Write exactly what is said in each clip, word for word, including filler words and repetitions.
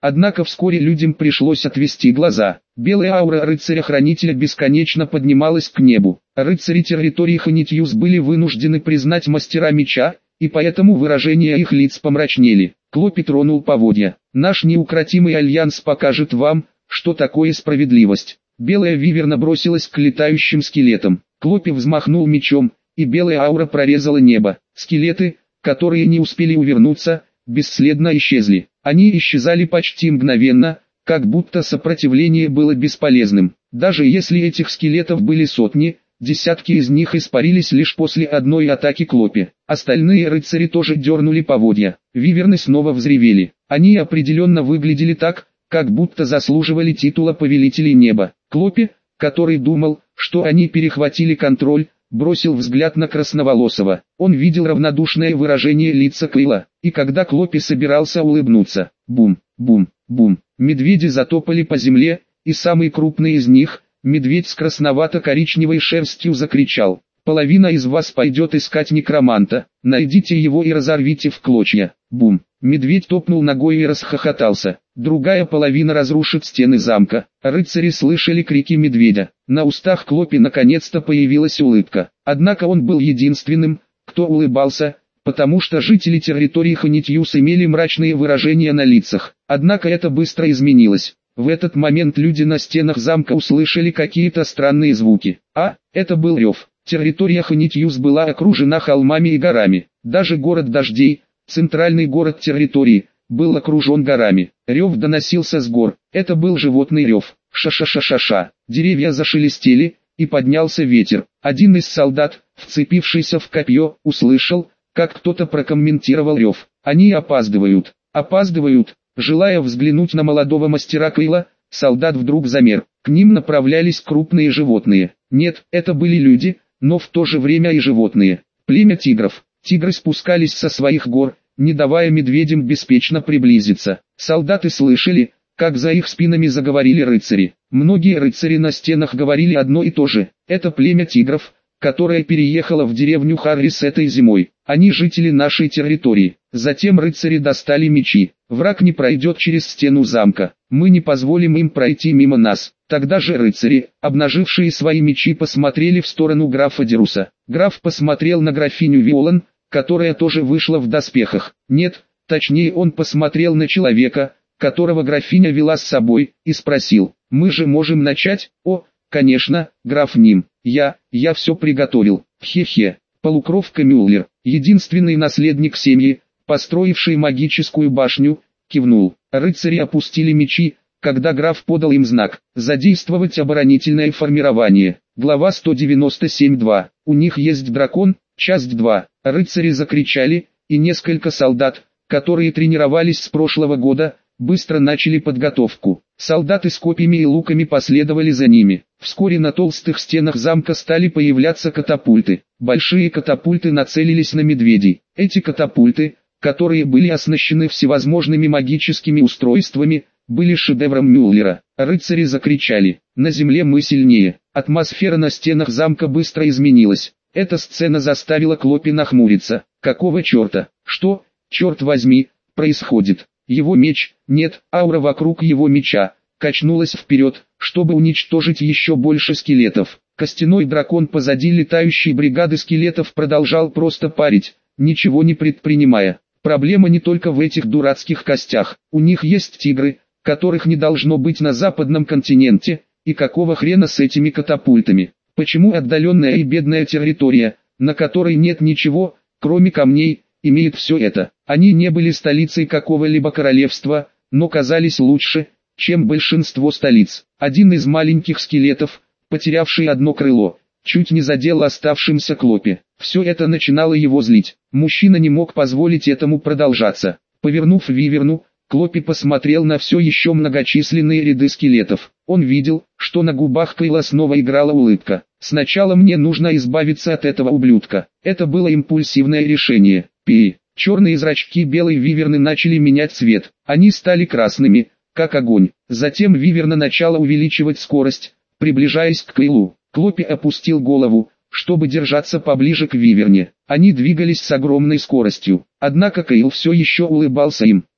Однако вскоре людям пришлось отвести глаза. Белая аура рыцаря-хранителя бесконечно поднималась к небу. Рыцари территории Ханитьюс были вынуждены признать мастера меча, и поэтому выражения их лиц помрачнели. Клопи тронул поводья. «Наш неукротимый альянс покажет вам, что такое справедливость». Белая виверна бросилась к летающим скелетам. Клопи взмахнул мечом, и белая аура прорезала небо. Скелеты, которые не успели увернуться, бесследно исчезли. Они исчезали почти мгновенно, как будто сопротивление было бесполезным. Даже если этих скелетов были сотни, десятки из них испарились лишь после одной атаки Клопи. Остальные рыцари тоже дернули поводья. Виверны снова взревели. Они определенно выглядели так, как будто заслуживали титула повелителей неба. Клопи, который думал, что они перехватили контроль, бросил взгляд на Красноволосого. Он видел равнодушное выражение лица Кейла, и когда Клопи собирался улыбнуться, бум, бум, бум, медведи затопали по земле, и самый крупный из них, медведь с красновато-коричневой шерстью, закричал: «Половина из вас пойдет искать некроманта, найдите его и разорвите в клочья». Бум! Медведь топнул ногой и расхохотался. Другая половина разрушит стены замка. Рыцари слышали крики медведя. На устах Клопи наконец-то появилась улыбка. Однако он был единственным, кто улыбался, потому что жители территории Ханитьюс имели мрачные выражения на лицах. Однако это быстро изменилось. В этот момент люди на стенах замка услышали какие-то странные звуки. А, это был рев. Территория Ханитьюс была окружена холмами и горами. Даже город дождей, центральный город территории, был окружен горами. Рев доносился с гор. Это был животный рев. Ша-ша-ша-ша-ша. Деревья зашелестели, и поднялся ветер. Один из солдат, вцепившийся в копье, услышал, как кто-то прокомментировал рев. Они опаздывают. Опаздывают. Желая взглянуть на молодого мастера Кейла, солдат вдруг замер. К ним направлялись крупные животные. Нет, это были люди, но в то же время и животные. Племя тигров. Тигры спускались со своих гор, не давая медведям беспечно приблизиться. Солдаты слышали, как за их спинами заговорили рыцари. Многие рыцари на стенах говорили одно и то же. Это племя тигров, которое переехало в деревню Харрис этой зимой. Они жители нашей территории. Затем рыцари достали мечи. Враг не пройдет через стену замка. Мы не позволим им пройти мимо нас. Тогда же рыцари, обнажившие свои мечи, посмотрели в сторону графа Деруса. Граф посмотрел на графиню Виолан, которая тоже вышла в доспехах. Нет, точнее он посмотрел на человека, которого графиня вела с собой, и спросил: «Мы же можем начать?» «О, конечно, граф Ним. Я, я все приготовил. Хе-хе». Полукровка Мюллер, единственный наследник семьи, построивший магическую башню, кивнул. Рыцари опустили мечи, когда граф подал им знак «Задействовать оборонительное формирование». Глава сто девяносто семь два. У них есть дракон. Часть два. Рыцари закричали, и несколько солдат, которые тренировались с прошлого года, быстро начали подготовку. Солдаты с копьями и луками последовали за ними. Вскоре на толстых стенах замка стали появляться катапульты. Большие катапульты нацелились на медведей. Эти катапульты, которые были оснащены всевозможными магическими устройствами, были шедевром Мюллера. Рыцари закричали: «На земле мы сильнее». Атмосфера на стенах замка быстро изменилась. Эта сцена заставила Клопи нахмуриться. Какого черта? Что, черт возьми, происходит? Его меч, нет, аура вокруг его меча, качнулась вперед, чтобы уничтожить еще больше скелетов. Костяной дракон позади летающей бригады скелетов продолжал просто парить, ничего не предпринимая. Проблема не только в этих дурацких костях. У них есть тигры, которых не должно быть на западном континенте, и какого хрена с этими катапультами? Почему отдаленная и бедная территория, на которой нет ничего, кроме камней, имеет все это? Они не были столицей какого-либо королевства, но казались лучше, чем большинство столиц. Один из маленьких скелетов, потерявший одно крыло, чуть не задел оставшимся Клопи. Все это начинало его злить. Мужчина не мог позволить этому продолжаться. Повернув виверну, Клопи посмотрел на все еще многочисленные ряды скелетов. Он видел, что на губах Кейла снова играла улыбка. «Сначала мне нужно избавиться от этого ублюдка». Это было импульсивное решение. Пи. Черные зрачки белой виверны начали менять цвет. Они стали красными, как огонь. Затем виверна начала увеличивать скорость, приближаясь к Кейлу. Клопи опустил голову, чтобы держаться поближе к виверне. Они двигались с огромной скоростью. Однако Кейл все еще улыбался им.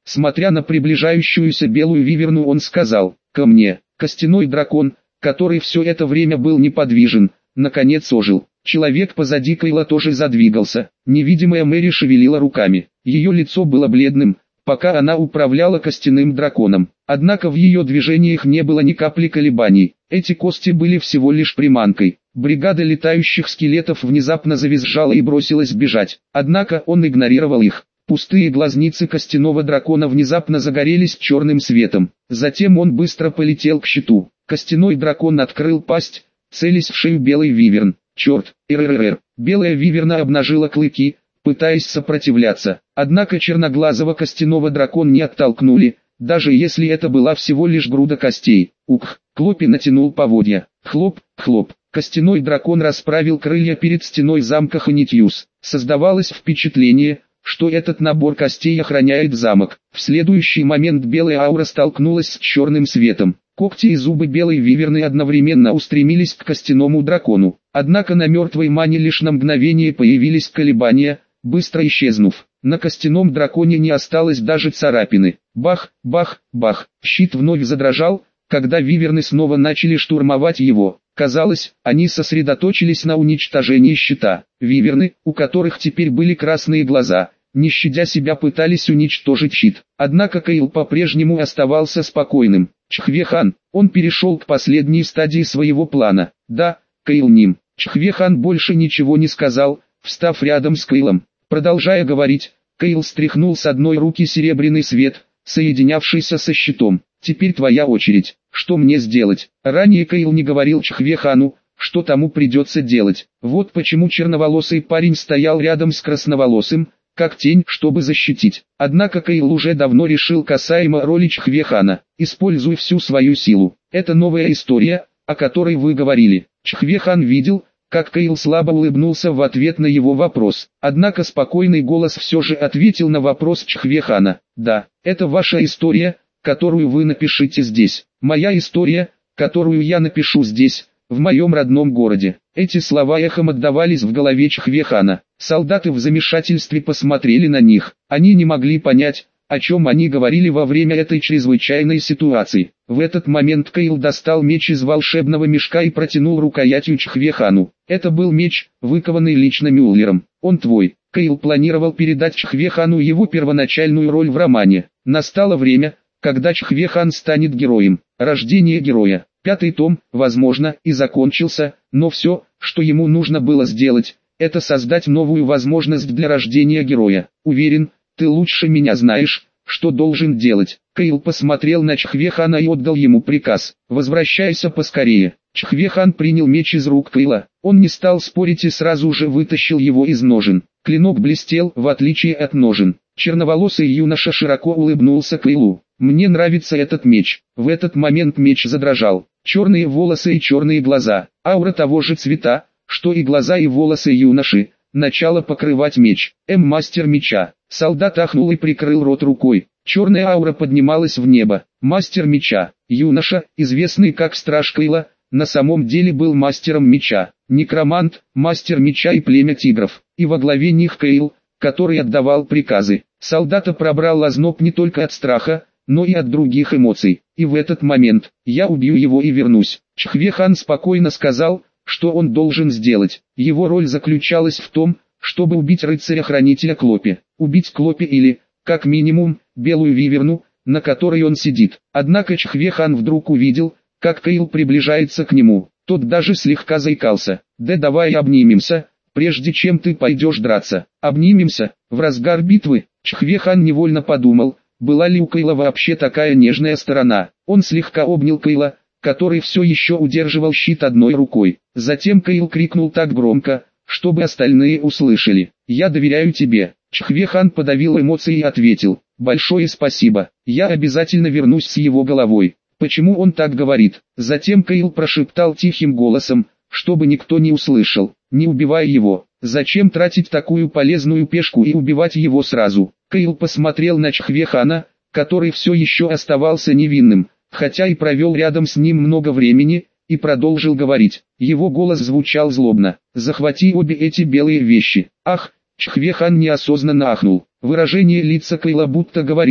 Смотря на приближающуюся белую виверну, он сказал: «Ко мне». Костяной дракон, который все это время был неподвижен, наконец ожил. Человек позади Кейла тоже задвигался. Невидимая Мэри шевелила руками. Ее лицо было бледным, пока она управляла костяным драконом. Однако в ее движениях не было ни капли колебаний. Эти кости были всего лишь приманкой. Бригада летающих скелетов внезапно завизжала и бросилась бежать. Однако он игнорировал их. Пустые глазницы костяного дракона внезапно загорелись черным светом. Затем он быстро полетел к щиту. Костяной дракон открыл пасть, целясь в шею белой виверн. Черт, РРР. Белая виверна обнажила клыки, пытаясь сопротивляться. Однако черноглазого костяного дракона не оттолкнули, даже если это была всего лишь груда костей. Ух, Клопи натянул поводья. Хлоп, хлоп. Костяной дракон расправил крылья перед стеной замка Хонитьюс. Создавалось впечатление, что этот набор костей охраняет замок. В следующий момент белая аура столкнулась с черным светом. Когти и зубы белой виверны одновременно устремились к костяному дракону. Однако на мертвой мане лишь на мгновение появились колебания, быстро исчезнув. На костяном драконе не осталось даже царапины. Бах, бах, бах. Щит вновь задрожал, когда виверны снова начали штурмовать его. Казалось, они сосредоточились на уничтожении щита. Виверны, у которых теперь были красные глаза, не щадя себя, пытались уничтожить щит. Однако Кейл по-прежнему оставался спокойным. Чхве-хан, он перешел к последней стадии своего плана. Да, Кейл Ним. Чхве-хан больше ничего не сказал, встав рядом с Кейлом. Продолжая говорить, Кейл стряхнул с одной руки серебряный свет, соединявшийся со щитом. «Теперь твоя очередь. Что мне сделать?» Ранее Кейл не говорил Чхве-хану, что тому придется делать. Вот почему черноволосый парень стоял рядом с красноволосым, как тень, чтобы защитить. Однако Кейл уже давно решил касаемо роли Чхве-хана. «Используй всю свою силу. Это новая история, о которой вы говорили». Чхве-хан видел, как Кейл слабо улыбнулся в ответ на его вопрос. Однако спокойный голос все же ответил на вопрос Чхве-хана. «Да, это ваша история, которую вы напишите здесь. Моя история, которую я напишу здесь, в моем родном городе». Эти слова эхом отдавались в голове Чхве-хана. Солдаты в замешательстве посмотрели на них. Они не могли понять, о чем они говорили во время этой чрезвычайной ситуации. В этот момент Кейл достал меч из волшебного мешка и протянул рукоятью Чхве-хану. Это был меч, выкованный лично Мюллером. «Он твой». Кейл планировал передать Чхве-хану его первоначальную роль в романе. Настало время, когда Чхве-хан станет героем. Рождение героя. Пятый том, возможно, и закончился, но все, что ему нужно было сделать, это создать новую возможность для рождения героя. «Уверен, ты лучше меня знаешь, что должен делать». Кейл посмотрел на Чхве-хана и отдал ему приказ: «Возвращайся поскорее». Чхве-хан принял меч из рук Кейла. Он не стал спорить и сразу же вытащил его из ножен. Клинок блестел, в отличие от ножен. Черноволосый юноша широко улыбнулся Кейлу. «Мне нравится этот меч». В этот момент меч задрожал. Черные волосы и черные глаза. Аура того же цвета, что и глаза и волосы юноши, начала покрывать меч. М-мастер меча. Солдат ахнул и прикрыл рот рукой. Черная аура поднималась в небо. Мастер меча. Юноша, известный как Страж Кейла, на самом деле был мастером меча. Некромант, мастер меча и племя тигров. И во главе них Кейл, который отдавал приказы. Солдата пробрал озноб не только от страха, но и от других эмоций. И в этот момент, «Я убью его и вернусь». Чхве-хан спокойно сказал, что он должен сделать. Его роль заключалась в том, чтобы убить рыцаря-хранителя Клопи. Убить Клопи или, как минимум, белую виверну, на которой он сидит. Однако Чхве-хан вдруг увидел, как Кейл приближается к нему. Тот даже слегка заикался. «Да давай обнимемся, прежде чем ты пойдешь драться». «Обнимемся?» В разгар битвы, Чхве-хан невольно подумал, была ли у Кейла вообще такая нежная сторона. Он слегка обнял Кейла, который все еще удерживал щит одной рукой. Затем Кейл крикнул так громко, чтобы остальные услышали: «Я доверяю тебе». Чхве-хан подавил эмоции и ответил: «Большое спасибо, я обязательно вернусь с его головой». Почему он так говорит? Затем Кейл прошептал тихим голосом, чтобы никто не услышал: «Не убивай его. Зачем тратить такую полезную пешку и убивать его сразу?» Кейл посмотрел на Чхве-хана, который все еще оставался невинным, хотя и провел рядом с ним много времени, и продолжил говорить. Его голос звучал злобно: «Захвати обе эти белые вещи». «Ах!» Чхве-хан неосознанно ахнул. Выражение лица Кейла будто говорило,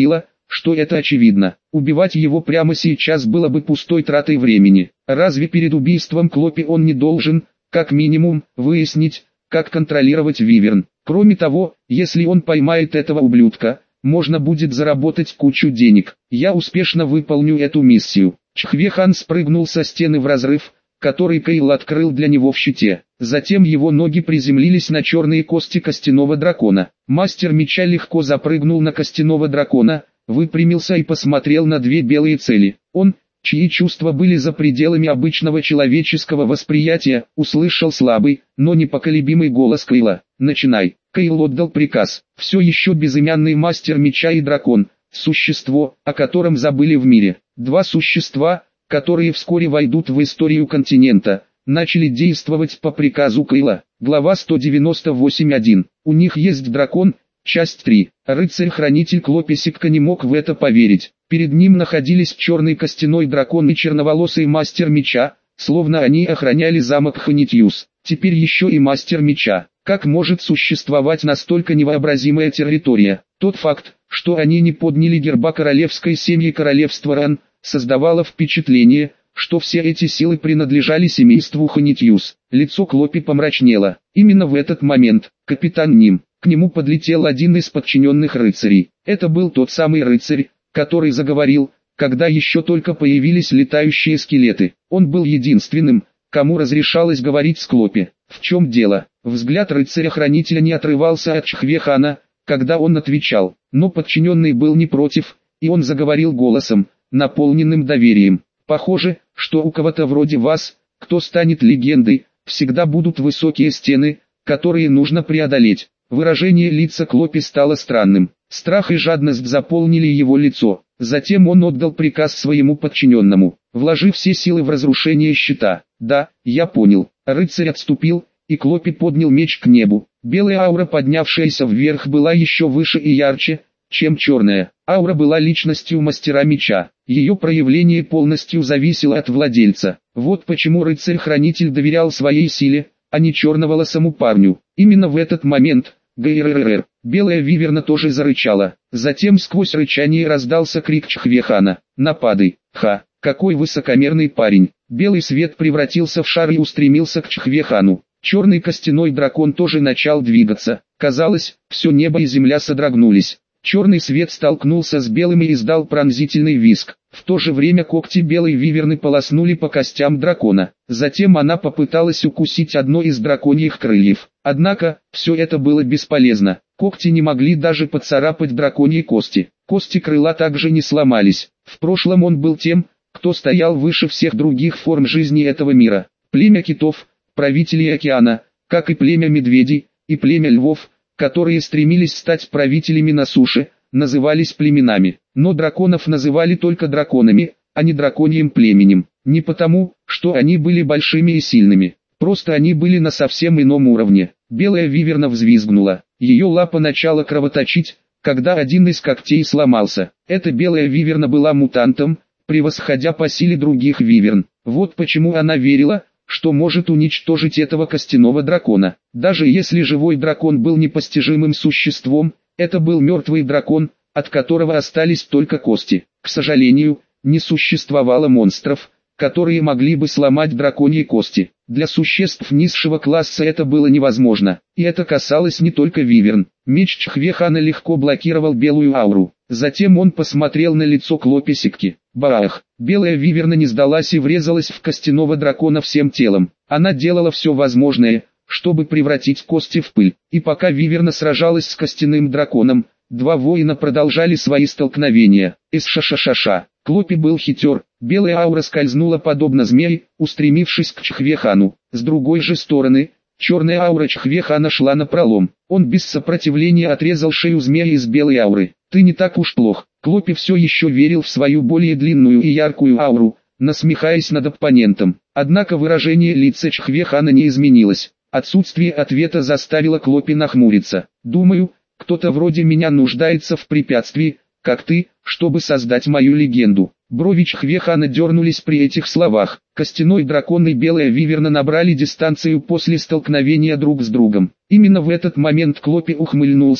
что это очевидно. Убивать его прямо сейчас было бы пустой тратой времени. Разве перед убийством Клопи он не должен, как минимум, выяснить, как контролировать Виверн? Кроме того, если он поймает этого ублюдка, можно будет заработать кучу денег. Я успешно выполню эту миссию. Чхве-хан спрыгнул со стены в разрыв, который Кейл открыл для него в щите. Затем его ноги приземлились на черные кости костяного дракона. Мастер меча легко запрыгнул на костяного дракона, выпрямился и посмотрел на две белые цели. Он, чьи чувства были за пределами обычного человеческого восприятия, услышал слабый, но непоколебимый голос Кейла. «Начинай». Кейл отдал приказ. Все еще безымянный мастер меча и дракон, существо, о котором забыли в мире. Два существа, которые вскоре войдут в историю континента, начали действовать по приказу Кейла. Глава сто девяносто восемь точка один. У них есть дракон. Часть три. Рыцарь-хранитель Клопи Сикка не мог в это поверить. Перед ним находились черный костяной дракон и черноволосый мастер меча, словно они охраняли замок Ханитьюс. Теперь еще и мастер меча. Как может существовать настолько невообразимая территория? Тот факт, что они не подняли герба королевской семьи королевства Ран, создавало впечатление, что все эти силы принадлежали семейству Ханитьюс. Лицо Клопи помрачнело. Именно в этот момент, капитан Ним, к нему подлетел один из подчиненных рыцарей. Это был тот самый рыцарь, который заговорил, когда еще только появились летающие скелеты. Он был единственным, кому разрешалось говорить с Клопи. В чем дело? Взгляд рыцаря-хранителя не отрывался от Чхве-хана, когда он отвечал, но подчиненный был не против, и он заговорил голосом, наполненным доверием. Похоже, что у кого-то вроде вас, кто станет легендой, всегда будут высокие стены, которые нужно преодолеть. Выражение лица Клопи стало странным. Страх и жадность заполнили его лицо. Затем он отдал приказ своему подчиненному, вложив все силы в разрушение щита. «Да, я понял». Рыцарь отступил, и Клопи поднял меч к небу. Белая аура, поднявшаяся вверх, была еще выше и ярче, чем черная. Аура была личностью мастера меча. Ее проявление полностью зависело от владельца. Вот почему рыцарь-хранитель доверял своей силе, а не черноволосому парню. Именно в этот момент, грррр, белая виверна тоже зарычала. Затем сквозь рычание раздался крик Чхве-хана. «Нападай!» Ха, какой высокомерный парень! Белый свет превратился в шар и устремился к Чхве-хану. Черный костяной дракон тоже начал двигаться. Казалось, все небо и земля содрогнулись. Черный свет столкнулся с белым и издал пронзительный визг. В то же время когти белой виверны полоснули по костям дракона. Затем она попыталась укусить одно из драконьих крыльев. Однако, все это было бесполезно. Когти не могли даже поцарапать драконьи кости. Кости крыла также не сломались. В прошлом он был тем, кто стоял выше всех других форм жизни этого мира. Племя китов, правителей океана, как и племя медведей, и племя львов, которые стремились стать правителями на суше, назывались племенами. Но драконов называли только драконами, а не драконьим племенем. Не потому, что они были большими и сильными. Просто они были на совсем ином уровне. Белая виверна взвизгнула. Ее лапа начала кровоточить, когда один из когтей сломался. Эта белая виверна была мутантом, превосходя по силе других виверн. Вот почему она верила, что может уничтожить этого костяного дракона. Даже если живой дракон был непостижимым существом, это был мертвый дракон, от которого остались только кости. К сожалению, не существовало монстров, которые могли бы сломать драконьи кости. Для существ низшего класса это было невозможно, и это касалось не только виверн. Меч Чхве-хана легко блокировал белую ауру. Затем он посмотрел на лицо Клопи Сикки. Баах! Белая виверна не сдалась и врезалась в костяного дракона всем телом. Она делала все возможное, чтобы превратить кости в пыль. И пока виверна сражалась с костяным драконом, два воина продолжали свои столкновения. Эс-ша-ша-ша-ша. Клопи был хитер. Белая аура скользнула подобно змеи, устремившись к Чхве-хану. С другой же стороны, черная аура Чхве-хана шла напролом. Он без сопротивления отрезал шею змея из белой ауры. «Ты не так уж плох». Клопи все еще верил в свою более длинную и яркую ауру, насмехаясь над оппонентом. Однако выражение лица Чхве-хана не изменилось. Отсутствие ответа заставило Клопи нахмуриться. «Думаю, кто-то вроде меня нуждается в препятствии, как ты, чтобы создать мою легенду». Брови Чхве-хана дернулись при этих словах. Костяной дракон и белая виверна набрали дистанцию после столкновения друг с другом. Именно в этот момент Клопи ухмыльнулся,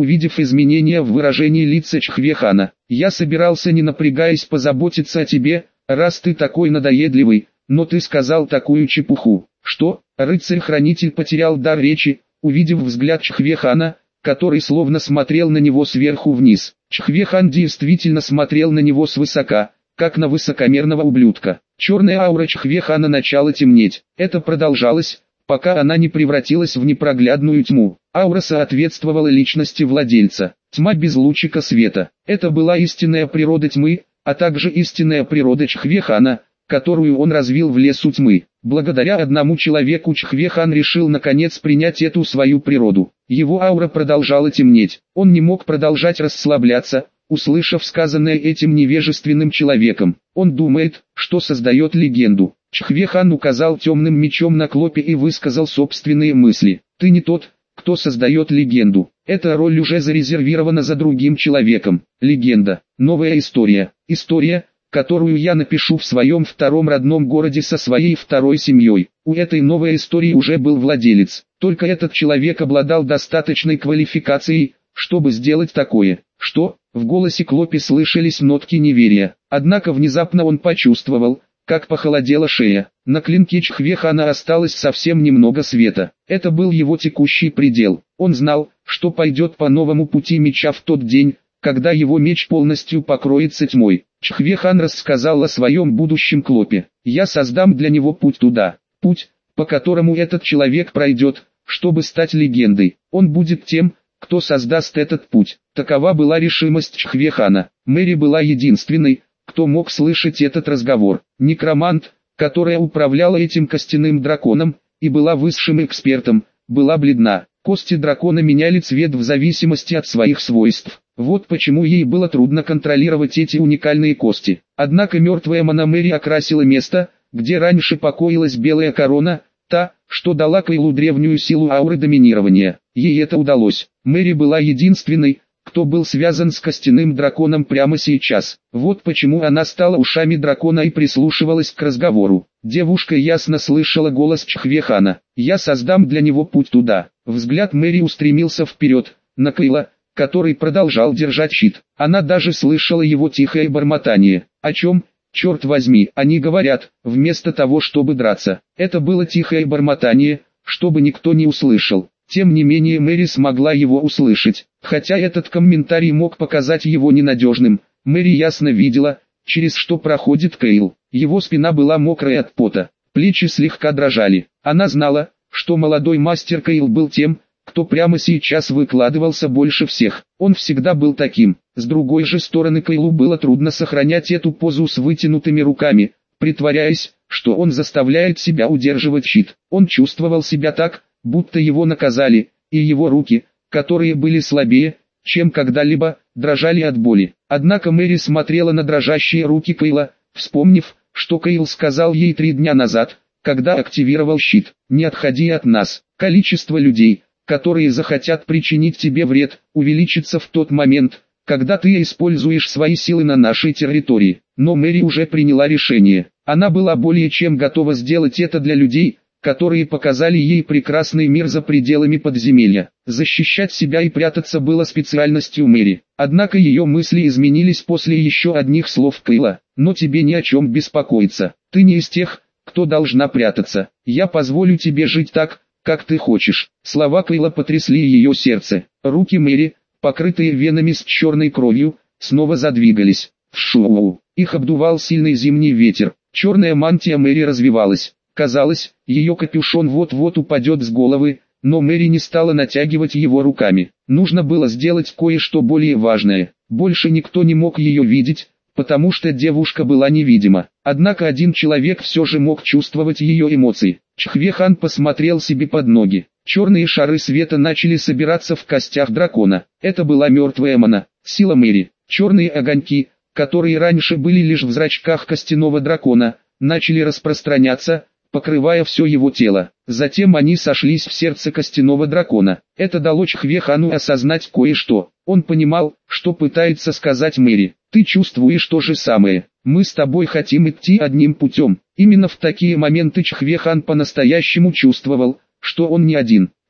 увидев изменения в выражении лица Чхвехана. «Я собирался, не напрягаясь, позаботиться о тебе, раз ты такой надоедливый, но ты сказал такую чепуху». «Что?» Рыцарь-хранитель потерял дар речи, увидев взгляд Чхвехана, который словно смотрел на него сверху вниз. Чхвехан действительно смотрел на него свысока, как на высокомерного ублюдка. Черная аура Чхвехана начала темнеть. Это продолжалось, пока она не превратилась в непроглядную тьму. Аура соответствовала личности владельца. Тьма без лучика света. Это была истинная природа тьмы, а также истинная природа Чхвехана, которую он развил в лесу тьмы. Благодаря одному человеку Чхвехан решил наконец принять эту свою природу. Его аура продолжала темнеть. Он не мог продолжать расслабляться, услышав сказанное этим невежественным человеком. Он думает, что создает легенду. Чхвехан указал темным мечом на Клопе и высказал собственные мысли. «Ты не тот, кто создает легенду. Эта роль уже зарезервирована за другим человеком. Легенда. Новая история. История, которую я напишу в своем втором родном городе со своей второй семьей. У этой новой истории уже был владелец. Только этот человек обладал достаточной квалификацией, чтобы сделать такое». «Что?» В голосе Клопи слышались нотки неверия. Однако внезапно он почувствовал, как похолодела шея. На клинке Чхвехана осталось совсем немного света. Это был его текущий предел. Он знал, что пойдет по новому пути меча в тот день, когда его меч полностью покроется тьмой. Чхвехан рассказал о своем будущем Клопе. «Я создам для него путь туда. Путь, по которому этот человек пройдет, чтобы стать легендой. Он будет тем, кто создаст этот путь». Такова была решимость Чхвехана. Мэри была единственной, кто мог слышать этот разговор. Некромант, которая управляла этим костяным драконом, и была высшим экспертом, была бледна. Кости дракона меняли цвет в зависимости от своих свойств. Вот почему ей было трудно контролировать эти уникальные кости. Однако мертвая Мономэри окрасила место, где раньше покоилась белая корона, та, что дала Кайлу древнюю силу ауры доминирования. Ей это удалось. Мэри была единственной, кто был связан с костяным драконом прямо сейчас. Вот почему она стала ушами дракона и прислушивалась к разговору. Девушка ясно слышала голос Чхвехана. «Я создам для него путь туда». Взгляд Мэри устремился вперед, на Кайла, который продолжал держать щит. Она даже слышала его тихое бормотание. «О чем, черт возьми, они говорят, вместо того, чтобы драться?» Это было тихое бормотание, чтобы никто не услышал. Тем не менее Мэри смогла его услышать. Хотя этот комментарий мог показать его ненадежным, Мэри ясно видела, через что проходит Кайл. Его спина была мокрая от пота, плечи слегка дрожали. Она знала, что молодой мастер Кайл был тем, кто прямо сейчас выкладывался больше всех. Он всегда был таким. С другой же стороны Кайлу было трудно сохранять эту позу с вытянутыми руками, притворяясь, что он заставляет себя удерживать щит. Он чувствовал себя так, будто его наказали, и его руки, которые были слабее, чем когда-либо, дрожали от боли. Однако Мэри смотрела на дрожащие руки Кайла, вспомнив, что Кайл сказал ей три дня назад, когда активировал щит: «Не отходи от нас». Количество людей, которые захотят причинить тебе вред, увеличится в тот момент, когда ты используешь свои силы на нашей территории. Но Мэри уже приняла решение. Она была более чем готова сделать это для людей, которые показали ей прекрасный мир за пределами подземелья. Защищать себя и прятаться было специальностью Мэри. Однако ее мысли изменились после еще одних слов Кайла. «Но тебе ни о чем беспокоиться. Ты не из тех, кто должна прятаться. Я позволю тебе жить так, как ты хочешь». Слова Кайла потрясли ее сердце. Руки Мэри, покрытые венами с черной кровью, снова задвигались. Вшоу. Их обдувал сильный зимний ветер. Черная мантия Мэри развивалась. Казалось, ее капюшон вот-вот упадет с головы, но Мэри не стала натягивать его руками. Нужно было сделать кое-что более важное. Больше никто не мог ее видеть, потому что девушка была невидима. Однако один человек все же мог чувствовать ее эмоции. Чхвехан посмотрел себе под ноги. Черные шары света начали собираться в костях дракона. Это была мертвая мана, сила Мэри. Черные огоньки, которые раньше были лишь в зрачках костяного дракона, начали распространяться, покрывая все его тело. Затем они сошлись в сердце костяного дракона. Это дало Чхвехану осознать кое-что. Он понимал, что пытается сказать Мэри. «Ты чувствуешь то же самое. Мы с тобой хотим идти одним путем». Именно в такие моменты Чхвехан по-настоящему чувствовал, что он не один.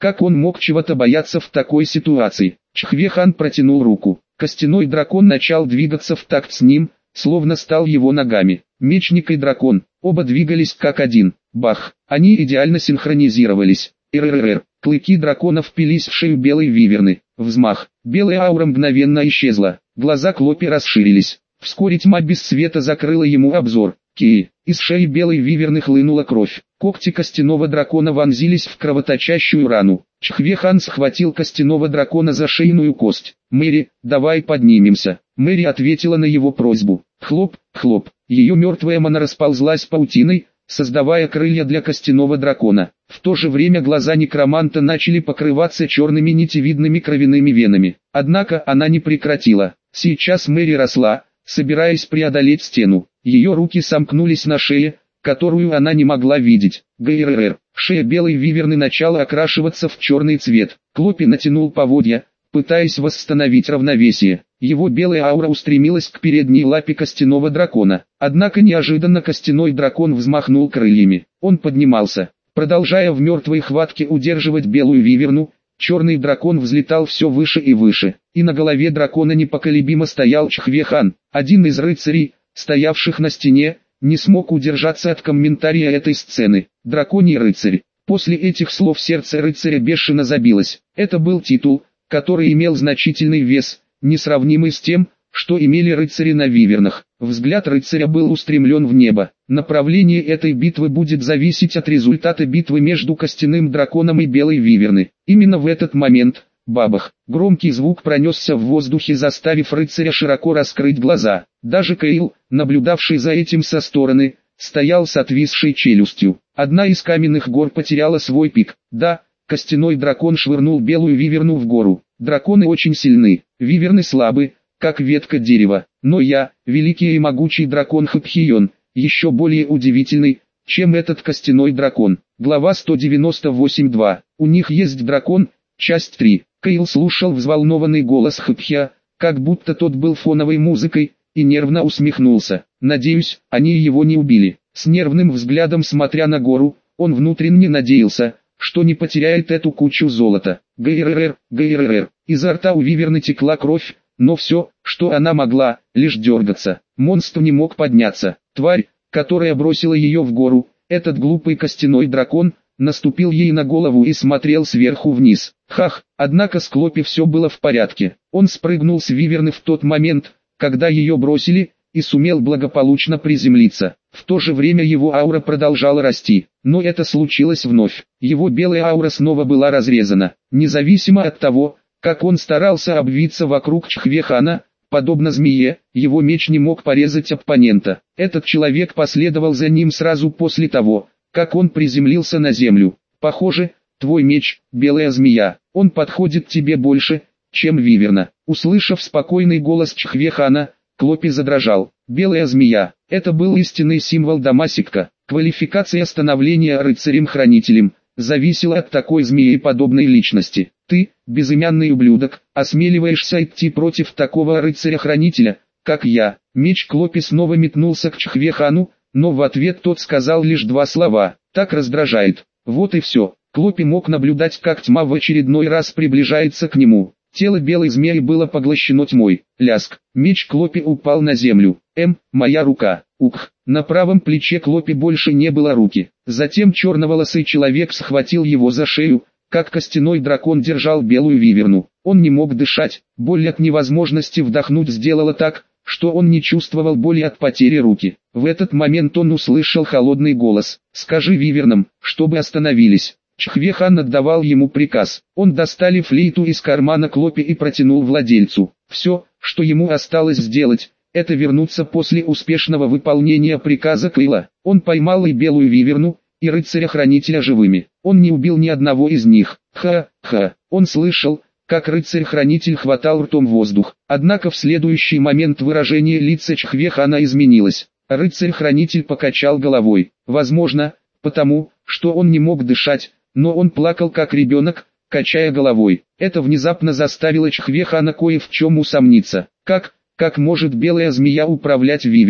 Как он мог чего-то бояться в такой ситуации? Чхве-хан протянул руку. Костяной дракон начал двигаться в такт с ним, словно стал его ногами. Мечник и дракон, оба двигались как один. Бах! Они идеально синхронизировались. РРР. Клыки дракона впились в шею белой виверны. Взмах. Белая аура мгновенно исчезла. Глаза Клопи расширились. Вскоре тьма без света закрыла ему обзор. Ки. Из шеи белой виверны хлынула кровь. Когти костяного дракона вонзились в кровоточащую рану. Чхве-хан схватил костяного дракона за шейную кость. «Мэри, давай поднимемся». Мэри ответила на его просьбу. Хлоп, хлоп. Ее мертвая мана расползлась паутиной, создавая крылья для костяного дракона. В то же время глаза некроманта начали покрываться черными нитевидными кровяными венами. Однако она не прекратила. Сейчас Мэри росла, собираясь преодолеть стену. Ее руки сомкнулись на шее, которую она не могла видеть. ГРР. Шея белой виверны начала окрашиваться в черный цвет. Клопи натянул поводья, пытаясь восстановить равновесие. Его белая аура устремилась к передней лапе костяного дракона. Однако неожиданно костяной дракон взмахнул крыльями. Он поднимался. Продолжая в мертвой хватке удерживать белую виверну, черный дракон взлетал все выше и выше. И на голове дракона непоколебимо стоял Чхве-хан. Один из рыцарей, стоявших на стене, не смог удержаться от комментария этой сцены. Драконий рыцарь. После этих слов сердце рыцаря бешено забилось. Это был титул, который имел значительный вес, несравнимый с тем, что имели рыцари на вивернах. Взгляд рыцаря был устремлен в небо. Направление этой битвы будет зависеть от результата битвы между костяным драконом и белой виверны. Именно в этот момент, бабах, громкий звук пронесся в воздухе, заставив рыцаря широко раскрыть глаза. Даже Кейл, наблюдавший за этим со стороны, стоял с отвисшей челюстью. Одна из каменных гор потеряла свой пик. Да, костяной дракон швырнул белую виверну в гору. Драконы очень сильны, виверны слабы, как ветка дерева. Но я, великий и могучий дракон Хэпхион, еще более удивительный, чем этот костяной дракон. Глава сто девяносто восемь два. У них есть дракон, часть три. Кейл слушал взволнованный голос Хэпхия, как будто тот был фоновой музыкой, и нервно усмехнулся. Надеюсь, они его не убили. С нервным взглядом смотря на гору, он внутренне надеялся, что не потеряет эту кучу золота. ГРР, ГРР. Изо рта у виверны текла кровь, но все, что она могла, лишь дергаться. Монстр не мог подняться. Тварь, которая бросила ее в гору, этот глупый костяной дракон, наступил ей на голову и смотрел сверху вниз. Хах, однако с Клопи все было в порядке. Он спрыгнул с виверны в тот момент, когда ее бросили, и сумел благополучно приземлиться. В то же время его аура продолжала расти, но это случилось вновь. Его белая аура снова была разрезана. Независимо от того, как он старался обвиться вокруг Чхве-хана, подобно змее, его меч не мог порезать оппонента. Этот человек последовал за ним сразу после того, как он приземлился на землю. Похоже, твой меч, белая змея, он подходит тебе больше, чем виверна. Услышав спокойный голос Чхве-хана, Клопи задрожал. Белая змея. Это был истинный символ Дамасикка. Квалификация становления рыцарем-хранителем зависела от такой змееподобной личности. Ты, безымянный ублюдок, осмеливаешься идти против такого рыцаря-хранителя, как я. Меч Клопи снова метнулся к Чхве-хану, но в ответ тот сказал лишь два слова. Так раздражает. Вот и все. Клопи мог наблюдать, как тьма в очередной раз приближается к нему. Тело белой змеи было поглощено тьмой. Ляск. Меч Клопи упал на землю. Эм, моя рука. Ух. На правом плече Клопи больше не было руки. Затем черноволосый человек схватил его за шею, как костяной дракон держал белую виверну. Он не мог дышать. Боль от невозможности вдохнуть сделала так, что он не чувствовал боли от потери руки. В этот момент он услышал холодный голос. «Скажи вивернам, чтобы остановились». Чхве-хан отдавал ему приказ. Он достали флейту из кармана Клопи и протянул владельцу. Все, что ему осталось сделать, это вернуться после успешного выполнения приказа Кейла. Он поймал и белую виверну, и рыцаря-хранителя живыми. Он не убил ни одного из них. Ха-ха. Он слышал, как рыцарь-хранитель хватал ртом воздух. Однако в следующий момент выражение лица Чхве-хана изменилось. Рыцарь-хранитель покачал головой. Возможно, потому, что он не мог дышать, но он плакал как ребенок, качая головой. Это внезапно заставило Чхве-хана кое в чем усомниться. Как, как может белая змея управлять виверной?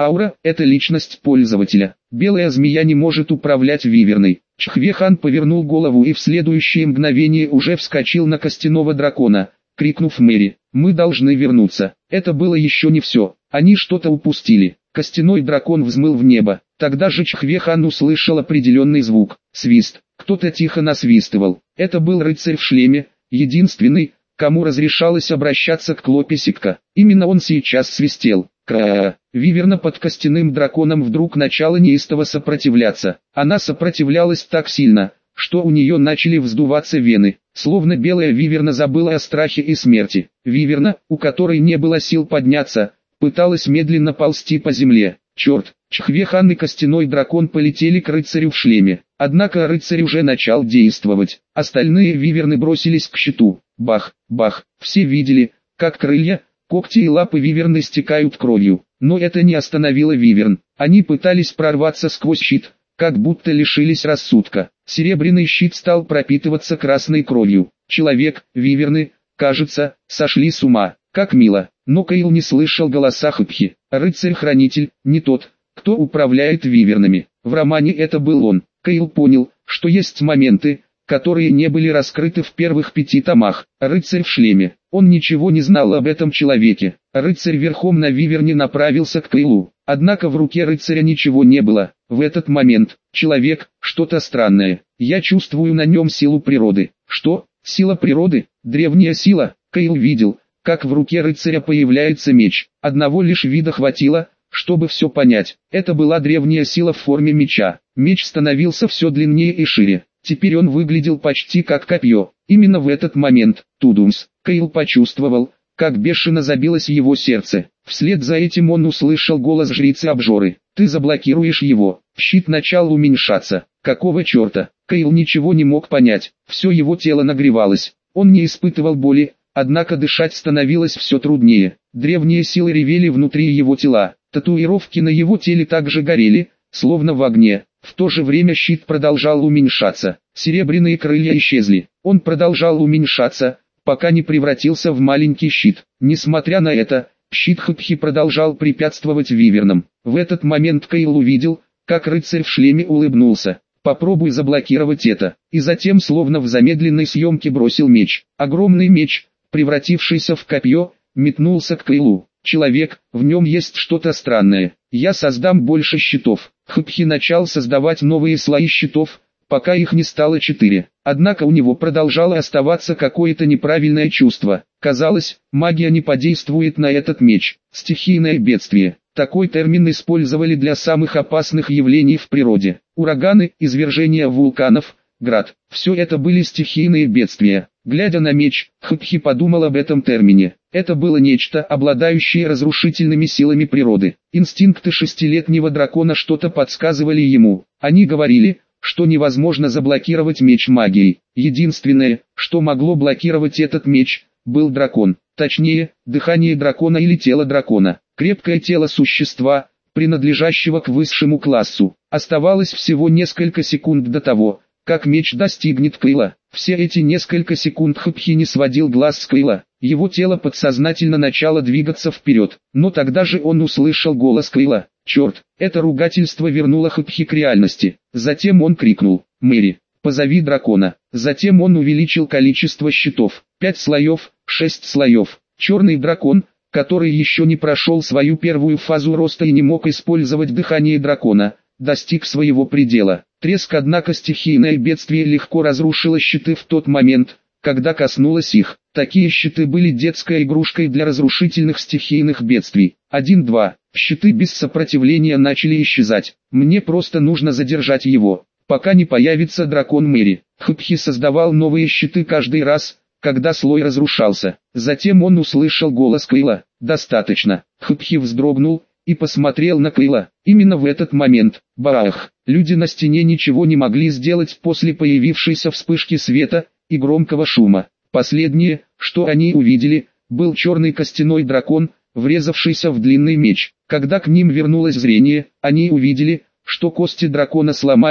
Аура – это личность пользователя. Белая змея не может управлять виверной. Чхве-хан повернул голову и в следующее мгновение уже вскочил на костяного дракона, крикнув Мэри: «Мы должны вернуться». Это было еще не все. Они что-то упустили. Костяной дракон взмыл в небо. Тогда же Чхве-хан услышал определенный звук. Свист. Кто-то тихо насвистывал. Это был рыцарь в шлеме, единственный, кому разрешалось обращаться к Клопе Сикка. Именно он сейчас свистел. Кра. Виверна под костяным драконом вдруг начала неистово сопротивляться. Она сопротивлялась так сильно, что у нее начали вздуваться вены, словно белая виверна забыла о страхе и смерти. Виверна, у которой не было сил подняться, пыталась медленно ползти по земле. Черт! Чхве-хан и костяной дракон полетели к рыцарю в шлеме. Однако рыцарь уже начал действовать. Остальные виверны бросились к щиту. Бах, бах. Все видели, как крылья, когти и лапы виверны стекают кровью. Но это не остановило виверн. Они пытались прорваться сквозь щит, как будто лишились рассудка. Серебряный щит стал пропитываться красной кровью. Человек, виверны, кажется, сошли с ума. Как мило. Но Кайл не слышал голоса Хупхи. Рыцарь-хранитель, не тот, кто управляет вивернами. В романе это был он. Кайл понял, что есть моменты, которые не были раскрыты в первых пяти томах. Рыцарь в шлеме. Он ничего не знал об этом человеке. Рыцарь верхом на виверне направился к Кайлу. Однако в руке рыцаря ничего не было. В этот момент, человек, что-то странное. Я чувствую на нем силу природы. Что? Сила природы? Древняя сила? Кайл видел, как в руке рыцаря появляется меч. Одного лишь вида хватило, чтобы все понять. Это была древняя сила в форме меча. Меч становился все длиннее и шире. Теперь он выглядел почти как копье. Именно в этот момент, Тудумс, Кайл почувствовал, как бешено забилось его сердце. Вслед за этим он услышал голос жрицы Обжоры. «Ты заблокируешь его». Щит начал уменьшаться. Какого черта? Кайл ничего не мог понять. Все его тело нагревалось. Он не испытывал боли, однако дышать становилось все труднее. Древние силы ревели внутри его тела. Татуировки на его теле также горели, словно в огне. В то же время щит продолжал уменьшаться. Серебряные крылья исчезли. Он продолжал уменьшаться, пока не превратился в маленький щит. Несмотря на это, щит Хупхи продолжал препятствовать вивернам. В этот момент Кайл увидел, как рыцарь в шлеме улыбнулся. «Попробуй заблокировать это». И затем, словно в замедленной съемке, бросил меч. Огромный меч, превратившийся в копье, метнулся к Кайлу. «Человек, в нем есть что-то странное. Я создам больше щитов». Хупхи начал создавать новые слои щитов, пока их не стало четыре. Однако у него продолжало оставаться какое-то неправильное чувство. Казалось, магия не подействует на этот меч. Стихийное бедствие. Такой термин использовали для самых опасных явлений в природе. Ураганы, извержения вулканов, град. Все это были стихийные бедствия. Глядя на меч, Хупхи подумал об этом термине. Это было нечто, обладающее разрушительными силами природы. Инстинкты шестилетнего дракона что-то подсказывали ему. Они говорили, что невозможно заблокировать меч магией. Единственное, что могло блокировать этот меч, был дракон. Точнее, дыхание дракона или тело дракона. Крепкое тело существа, принадлежащего к высшему классу. Оставалось всего несколько секунд до того, как меч достигнет Кайла. Все эти несколько секунд Хупхи не сводил глаз с Кайла. Его тело подсознательно начало двигаться вперед. Но тогда же он услышал голос Кайла. Черт, это ругательство вернуло Хупхи к реальности. Затем он крикнул: «Мэри, позови дракона». Затем он увеличил количество щитов. Пять слоев, шесть слоев. Черный дракон, который еще не прошел свою первую фазу роста и не мог использовать дыхание дракона, достиг своего предела. Треск, однако стихийное бедствие легко разрушило щиты в тот момент, когда коснулось их. Такие щиты были детской игрушкой для разрушительных стихийных бедствий. один-два. Щиты без сопротивления начали исчезать. Мне просто нужно задержать его, пока не появится дракон Мэри. Хупхи создавал новые щиты каждый раз, когда слой разрушался. Затем он услышал голос Кайла. «Достаточно». Хупхи вздрогнул и посмотрел на Кайла. Именно в этот момент, баах, люди на стене ничего не могли сделать после появившейся вспышки света и громкого шума. Последнее, что они увидели, был черный костяной дракон, врезавшийся в длинный меч. Когда к ним вернулось зрение, они увидели, что кости дракона сломались,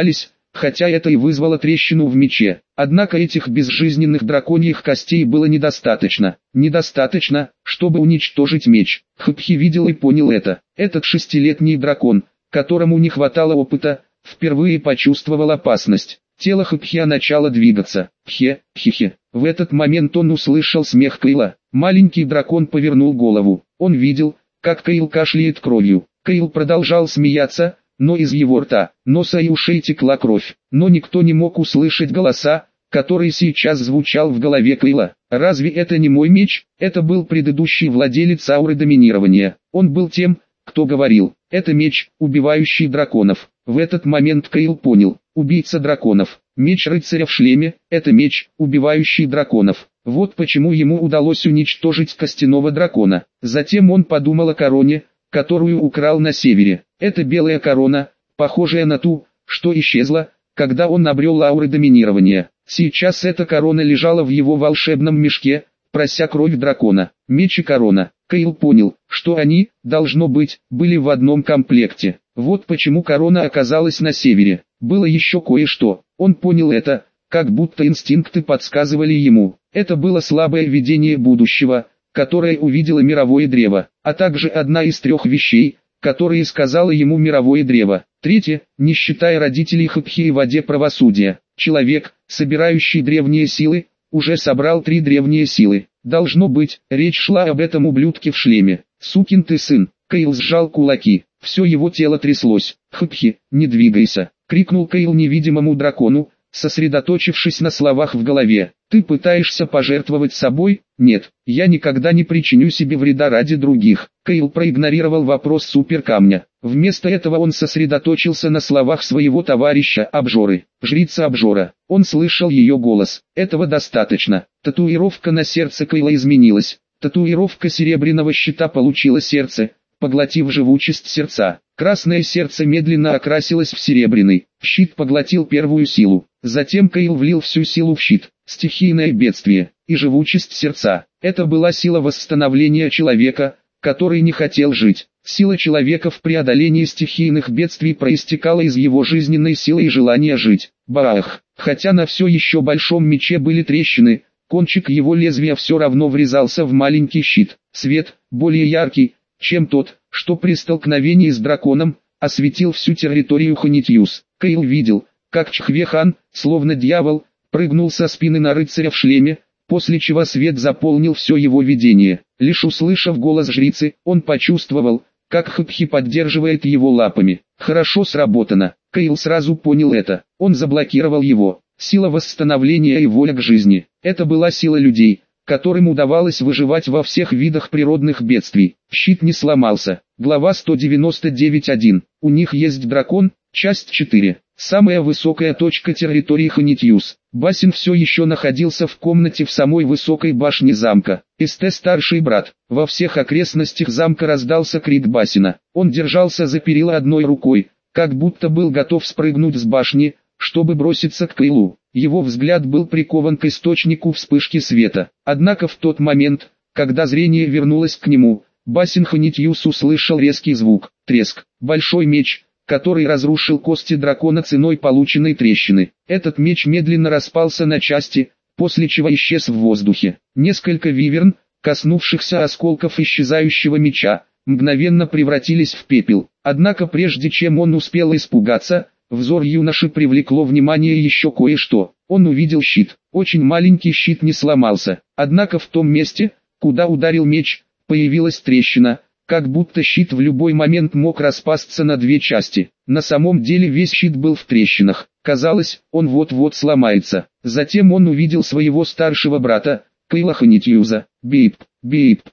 хотя это и вызвало трещину в мече. Однако этих безжизненных драконьих костей было недостаточно. Недостаточно, чтобы уничтожить меч. Хапхи видел и понял это. Этот шестилетний дракон, которому не хватало опыта, впервые почувствовал опасность. Тело Хапхи начало двигаться. Хе, хе-хе. В этот момент он услышал смех Кейла. Маленький дракон повернул голову. Он видел, как Кейл кашляет кровью. Кейл продолжал смеяться, но из его рта, носа и ушей текла кровь. Но никто не мог услышать голоса, который сейчас звучал в голове Кейла. Разве это не мой меч? Это был предыдущий владелец ауры доминирования. Он был тем, кто говорил, это меч, убивающий драконов. В этот момент Кейл понял, убийца драконов. Меч рыцаря в шлеме, это меч, убивающий драконов. Вот почему ему удалось уничтожить костяного дракона. Затем он подумал о короне, которую украл на севере. Это белая корона, похожая на ту, что исчезла, когда он обрел ауры доминирования. Сейчас эта корона лежала в его волшебном мешке, прося кровь дракона. Меч и корона. Кейл понял, что они, должно быть, были в одном комплекте. Вот почему корона оказалась на севере. Было еще кое-что. Он понял это, как будто инстинкты подсказывали ему. Это было слабое видение будущего, которое увидело мировое древо, а также одна из трех вещей, которые сказала ему мировое древо. Третье, не считая родителей Хапхи и в воде правосудия. Человек, собирающий древние силы, уже собрал три древние силы. Должно быть, речь шла об этом ублюдке в шлеме. Сукин ты сын. Кейл сжал кулаки. Все его тело тряслось. «Хапхи, не двигайся!» — крикнул Кейл невидимому дракону, сосредоточившись на словах в голове. «Ты пытаешься пожертвовать собой? Нет, я никогда не причиню себе вреда ради других». Кейл проигнорировал вопрос суперкамня. Вместо этого он сосредоточился на словах своего товарища Обжоры. Жрица Обжора. Он слышал ее голос. Этого достаточно. Татуировка на сердце Кейла изменилась. Татуировка серебряного щита получила сердце, поглотив живучесть сердца. Красное сердце медленно окрасилось в серебряный. Щит поглотил первую силу. Затем Кейл влил всю силу в щит. Стихийное бедствие и живучесть сердца. Это была сила восстановления человека, который не хотел жить. Сила человека в преодолении стихийных бедствий проистекала из его жизненной силы и желания жить. Баах! Хотя на все еще большом мече были трещины, кончик его лезвия все равно врезался в маленький щит. Свет, более яркий, чем тот, что при столкновении с драконом, осветил всю территорию Ханитьюс. Кейл видел, как Чхвехан, словно дьявол, прыгнул со спины на рыцаря в шлеме, после чего свет заполнил все его видение. Лишь услышав голос жрицы, он почувствовал, как Хапхи поддерживает его лапами. Хорошо сработано. Кейл сразу понял это. Он заблокировал его. Сила восстановления и воля к жизни. Это была сила людей, которым удавалось выживать во всех видах природных бедствий. Щит не сломался. Глава сто девяносто девять точка один. У них есть дракон. Часть четыре. Самая высокая точка территории Ханитьюс. Басин все еще находился в комнате в самой высокой башне замка. Эсте старший брат. Во всех окрестностях замка раздался крик Басина. Он держался за перила одной рукой, как будто был готов спрыгнуть с башни, чтобы броситься к Кейлу. Его взгляд был прикован к источнику вспышки света. Однако в тот момент, когда зрение вернулось к нему, Басин Ханитьюс услышал резкий звук. Треск. Большой меч, который разрушил кости дракона ценой полученной трещины. Этот меч медленно распался на части, после чего исчез в воздухе. Несколько виверн, коснувшихся осколков исчезающего меча, мгновенно превратились в пепел. Однако прежде чем он успел испугаться, взор юноши привлекло внимание еще кое-что. Он увидел щит. Очень маленький щит не сломался. Однако в том месте, куда ударил меч, появилась трещина, как будто щит в любой момент мог распасться на две части. На самом деле весь щит был в трещинах. Казалось, он вот-вот сломается. Затем он увидел своего старшего брата, Кейла Ханитьюза. Бейп, бейп.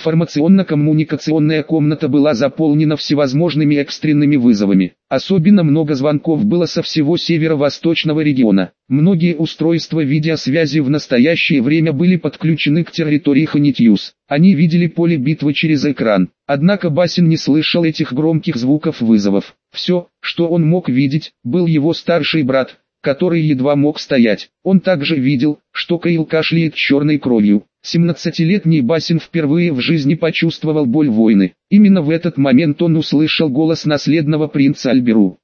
Информационно-коммуникационная комната была заполнена всевозможными экстренными вызовами. Особенно много звонков было со всего северо-восточного региона. Многие устройства видеосвязи в настоящее время были подключены к территории Ханитьюс. Они видели поле битвы через экран. Однако Басин не слышал этих громких звуков вызовов. Все, что он мог видеть, был его старший брат, который едва мог стоять. Он также видел, что Кейл кашляет черной кровью. семнадцатилетний Басин впервые в жизни почувствовал боль войны. Именно в этот момент он услышал голос наследного принца Альберу.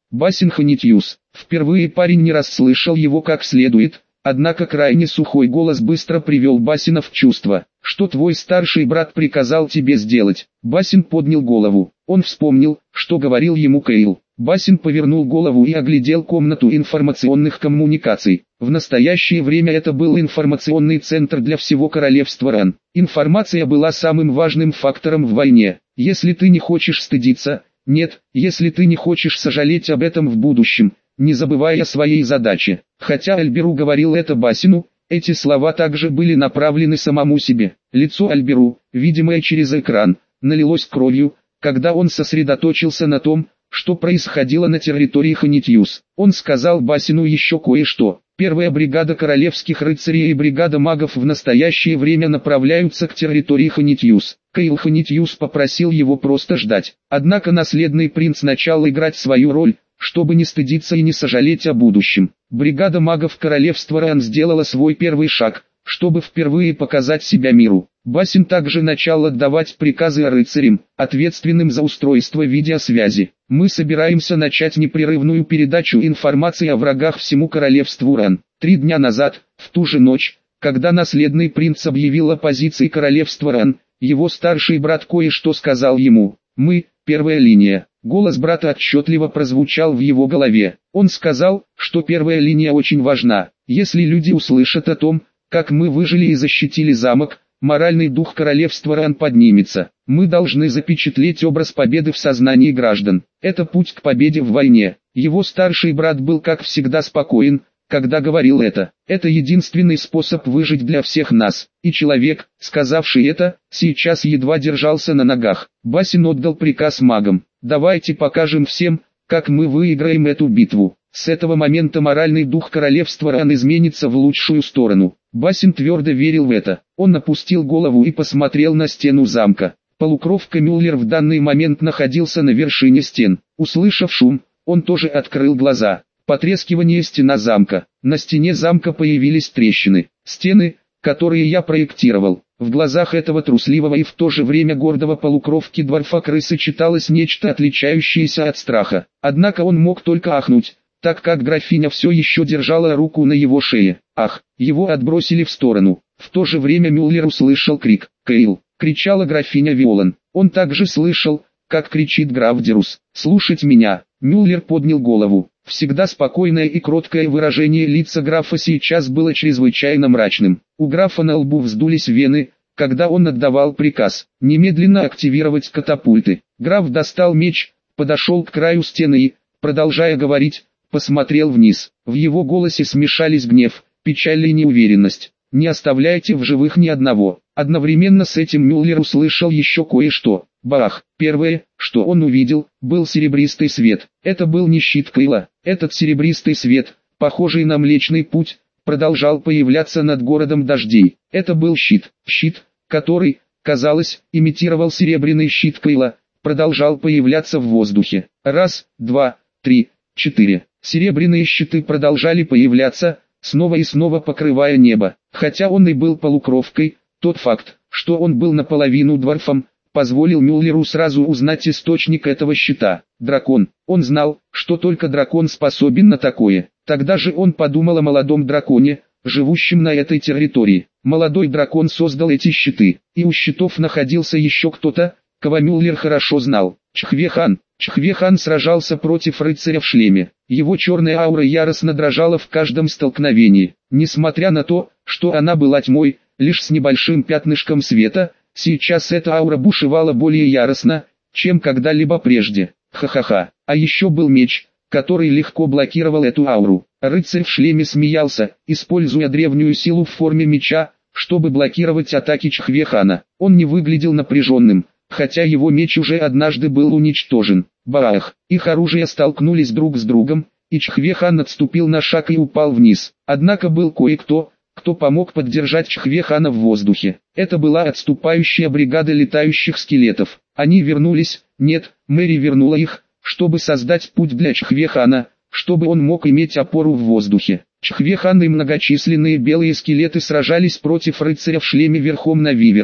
Басин Ханитьюс. Впервые парень не расслышал его как следует, однако крайне сухой голос быстро привел Басина в чувство. «Что твой старший брат приказал тебе сделать?» Басин поднял голову. Он вспомнил, что говорил ему Кейл. Басин повернул голову и оглядел комнату информационных коммуникаций. В настоящее время это был информационный центр для всего королевства Ран. Информация была самым важным фактором в войне. Если ты не хочешь стыдиться, нет, если ты не хочешь сожалеть об этом в будущем, не забывай о своей задаче. Хотя Альберу говорил это Басину, эти слова также были направлены самому себе. Лицо Альберу, видимое через экран, налилось кровью, когда он сосредоточился на том, что происходило на территории Ханитьюс. Он сказал Басину еще кое-что. Первая бригада королевских рыцарей и бригада магов в настоящее время направляются к территории Ханитьюс. Кейл Ханитьюс попросил его просто ждать. Однако наследный принц начал играть свою роль, чтобы не стыдиться и не сожалеть о будущем. Бригада магов королевства Ран сделала свой первый шаг, чтобы впервые показать себя миру. Басин также начал отдавать приказы рыцарям, ответственным за устройство видеосвязи. Мы собираемся начать непрерывную передачу информации о врагах всему королевству Ран. Три дня назад, в ту же ночь, когда наследный принц объявил о позиции королевства Ран, его старший брат кое-что сказал ему. «Мы, первая линия». Голос брата отчетливо прозвучал в его голове. Он сказал, что первая линия очень важна. Если люди услышат о том, как мы выжили и защитили замок, моральный дух королевства Ран поднимется. Мы должны запечатлеть образ победы в сознании граждан. Это путь к победе в войне. Его старший брат был как всегда спокоен, когда говорил это. Это единственный способ выжить для всех нас. И человек, сказавший это, сейчас едва держался на ногах. Басин отдал приказ магам. «Давайте покажем всем, как мы выиграем эту битву». С этого момента моральный дух королевства Ран изменится в лучшую сторону. Басин твердо верил в это. Он опустил голову и посмотрел на стену замка. Полукровка Мюллер в данный момент находился на вершине стен. Услышав шум, он тоже открыл глаза. Потрескивание стена замка. На стене замка появились трещины. Стены, которые я проектировал. В глазах этого трусливого и в то же время гордого полукровки дворфа-крысы читалось нечто отличающееся от страха. Однако он мог только ахнуть, так как графиня все еще держала руку на его шее. Ах, его отбросили в сторону. В то же время Мюллер услышал крик. «Кейл!» — кричала графиня Виолан. Он также слышал, как кричит граф Дерус. «Слушать меня!» Мюллер поднял голову. Всегда спокойное и кроткое выражение лица графа сейчас было чрезвычайно мрачным. У графа на лбу вздулись вены, когда он отдавал приказ немедленно активировать катапульты. Граф достал меч, подошел к краю стены и, продолжая говорить, посмотрел вниз. В его голосе смешались гнев, печаль и неуверенность. «Не оставляйте в живых ни одного». Одновременно с этим Мюллер услышал еще кое-что. Бах! Первое, что он увидел, был серебристый свет. Это был не щит Кейла. Этот серебристый свет, похожий на Млечный Путь, продолжал появляться над городом дождей. Это был щит. Щит, который, казалось, имитировал серебряный щит Кейла, продолжал появляться в воздухе. Раз, два, три, четыре. Серебряные щиты продолжали появляться, снова и снова покрывая небо. Хотя он и был полукровкой, тот факт, что он был наполовину дворфом, позволил Мюллеру сразу узнать источник этого щита. Дракон. Он знал, что только дракон способен на такое. Тогда же он подумал о молодом драконе, живущем на этой территории. Молодой дракон создал эти щиты, и у щитов находился еще кто-то, кого Мюллер хорошо знал. Чхве-хан. Чхве-хан сражался против рыцаря в шлеме. Его черная аура яростно дрожала в каждом столкновении. Несмотря на то, что она была тьмой, лишь с небольшим пятнышком света, сейчас эта аура бушевала более яростно, чем когда-либо прежде. Ха-ха-ха. А еще был меч, который легко блокировал эту ауру. Рыцарь в шлеме смеялся, используя древнюю силу в форме меча, чтобы блокировать атаки Чхве-хана. Он не выглядел напряженным, хотя его меч уже однажды был уничтожен. Баах! Их оружия столкнулись друг с другом, и Чхве-хан отступил на шаг и упал вниз. Однако был кое-кто, кто помог поддержать Чхве-хана в воздухе. Это была отступающая бригада летающих скелетов. Они вернулись, нет, Мэри вернула их, чтобы создать путь для Чхве-хана, чтобы он мог иметь опору в воздухе. Чхве-хан и многочисленные белые скелеты сражались против рыцаря в шлеме верхом на виверне.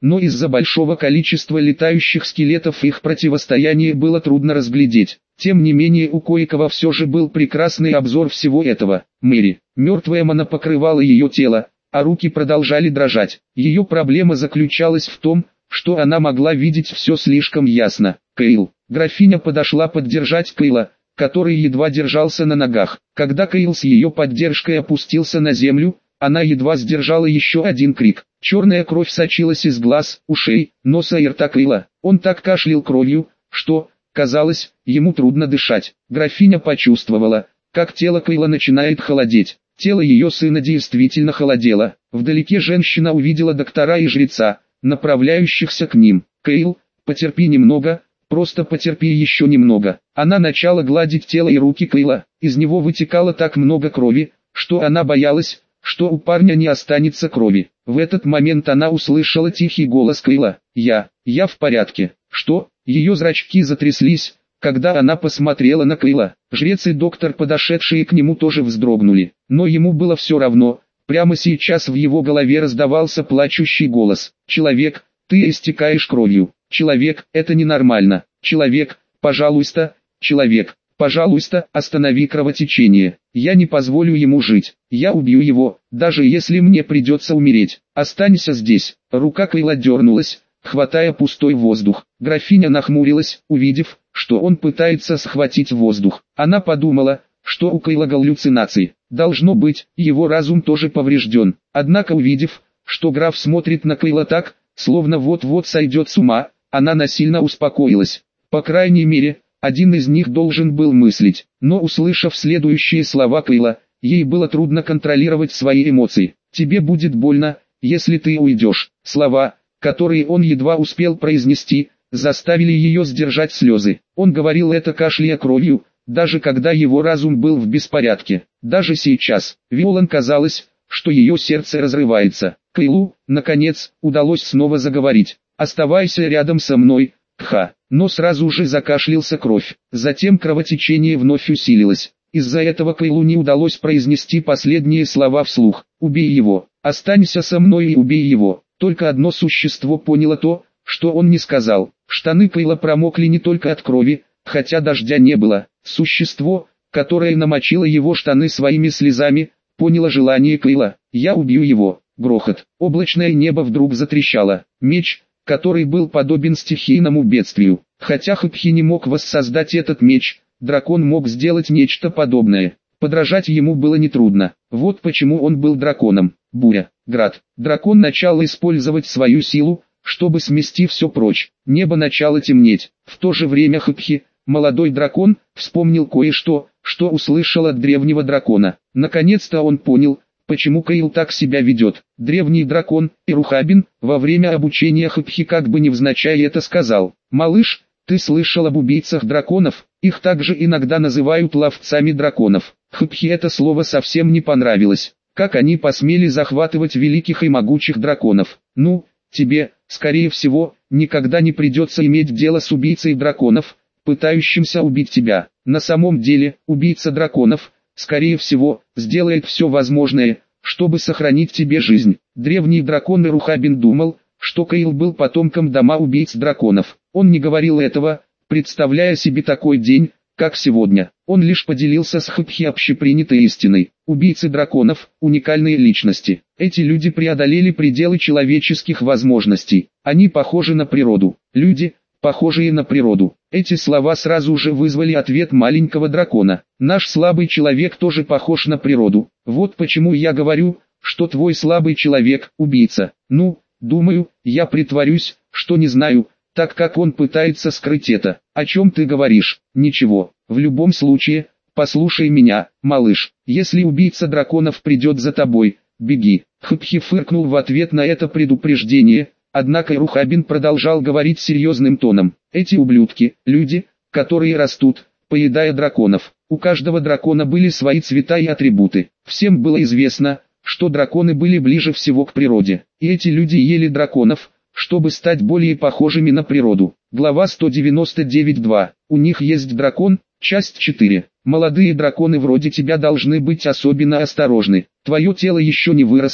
но из-за большого количества летающих скелетов их противостояние было трудно разглядеть. Тем не менее у кое-кого все же был прекрасный обзор всего этого. Мэри, мертвая Мона покрывала ее тело, а руки продолжали дрожать. Ее проблема заключалась в том, что она могла видеть все слишком ясно. Кейл. Графиня подошла поддержать Кейла, который едва держался на ногах. Когда Кейл с ее поддержкой опустился на землю, она едва сдержала еще один крик. Черная кровь сочилась из глаз, ушей, носа и рта Кейла. Он так кашлял кровью, что, казалось, ему трудно дышать. Графиня почувствовала, как тело Кейла начинает холодеть. Тело ее сына действительно холодело. Вдалеке женщина увидела доктора и жреца, направляющихся к ним. «Кейл, потерпи немного, просто потерпи еще немного». Она начала гладить тело и руки Кейла. Из него вытекало так много крови, что она боялась, что у парня не останется крови. В этот момент она услышала тихий голос Кейла. «Я, я в порядке». «Что?» Ее зрачки затряслись, когда она посмотрела на Кейла. Жрец и доктор, подошедшие к нему, тоже вздрогнули. Но ему было все равно. Прямо сейчас в его голове раздавался плачущий голос. «Человек, ты истекаешь кровью. Человек, это ненормально. Человек, пожалуйста, человек, пожалуйста, останови кровотечение. Я не позволю ему жить. Я убью его, даже если мне придется умереть. Останься здесь». Рука Кейла дернулась, хватая пустой воздух. Графиня нахмурилась, увидев, что он пытается схватить воздух. Она подумала, что у Кейла галлюцинации. Должно быть, его разум тоже поврежден. Однако увидев, что граф смотрит на Кейла так, словно вот-вот сойдет с ума, она насильно успокоилась. По крайней мере, один из них должен был мыслить. Но услышав следующие слова Кейла, ей было трудно контролировать свои эмоции. «Тебе будет больно, если ты уйдешь». Слова, которые он едва успел произнести, заставили ее сдержать слезы. Он говорил это кашляя кровью, даже когда его разум был в беспорядке. Даже сейчас, Виолан казалось, что ее сердце разрывается. Кейлу, наконец, удалось снова заговорить. «Оставайся рядом со мной, Кха». Но сразу же закашлялся кровь. Затем кровотечение вновь усилилось. Из-за этого Кейлу не удалось произнести последние слова вслух. «Убей его, останься со мной и убей его». Только одно существо поняло то, что он не сказал. Штаны Кейла промокли не только от крови, хотя дождя не было. Существо, которое намочило его штаны своими слезами, поняло желание Кейла. «Я убью его». Грохот. Облачное небо вдруг затрещало. Меч, который был подобен стихийному бедствию. Хотя Хыпхи не мог воссоздать этот меч, дракон мог сделать нечто подобное. Подражать ему было нетрудно. Вот почему он был драконом. Буря, град. Дракон начал использовать свою силу, чтобы смести все прочь. Небо начало темнеть. В то же время Хыпхи, молодой дракон, вспомнил кое-что, что услышал от древнего дракона. Наконец-то он понял, почему Кейл так себя ведет. Древний дракон, Ирухабин, во время обучения Хыпхи как бы невзначай это сказал. «Малыш, ты слышал об убийцах драконов? Их также иногда называют ловцами драконов». Хыпхи это слово совсем не понравилось. Как они посмели захватывать великих и могучих драконов? «Ну, тебе, скорее всего, никогда не придется иметь дело с убийцей драконов, пытающимся убить тебя. На самом деле, убийца драконов, скорее всего, сделает все возможное, чтобы сохранить тебе жизнь». Древний дракон Ирухабин думал, что Кейл был потомком дома убийц драконов. Он не говорил этого, представляя себе такой день, как сегодня. Он лишь поделился с Хыпхи общепринятой истиной. Убийцы драконов – уникальные личности. Эти люди преодолели пределы человеческих возможностей. Они похожи на природу. Люди, похожие на природу. Эти слова сразу же вызвали ответ маленького дракона. Наш слабый человек тоже похож на природу. Вот почему я говорю, что твой слабый человек – убийца. Ну, думаю, я притворюсь, что не знаю, так как он пытается скрыть это. О чем ты говоришь? Ничего. В любом случае, послушай меня, малыш. Если убийца драконов придет за тобой, беги. Хыпхи фыркнул в ответ на это предупреждение, однако Ирухабин продолжал говорить серьезным тоном. Эти ублюдки, люди, которые растут, поедая драконов. У каждого дракона были свои цвета и атрибуты. Всем было известно, что драконы были ближе всего к природе. И эти люди ели драконов, чтобы стать более похожими на природу. Глава сто девяносто девять два. У них есть дракон, часть четыре. Молодые драконы вроде тебя должны быть особенно осторожны. Твое тело еще не выросло,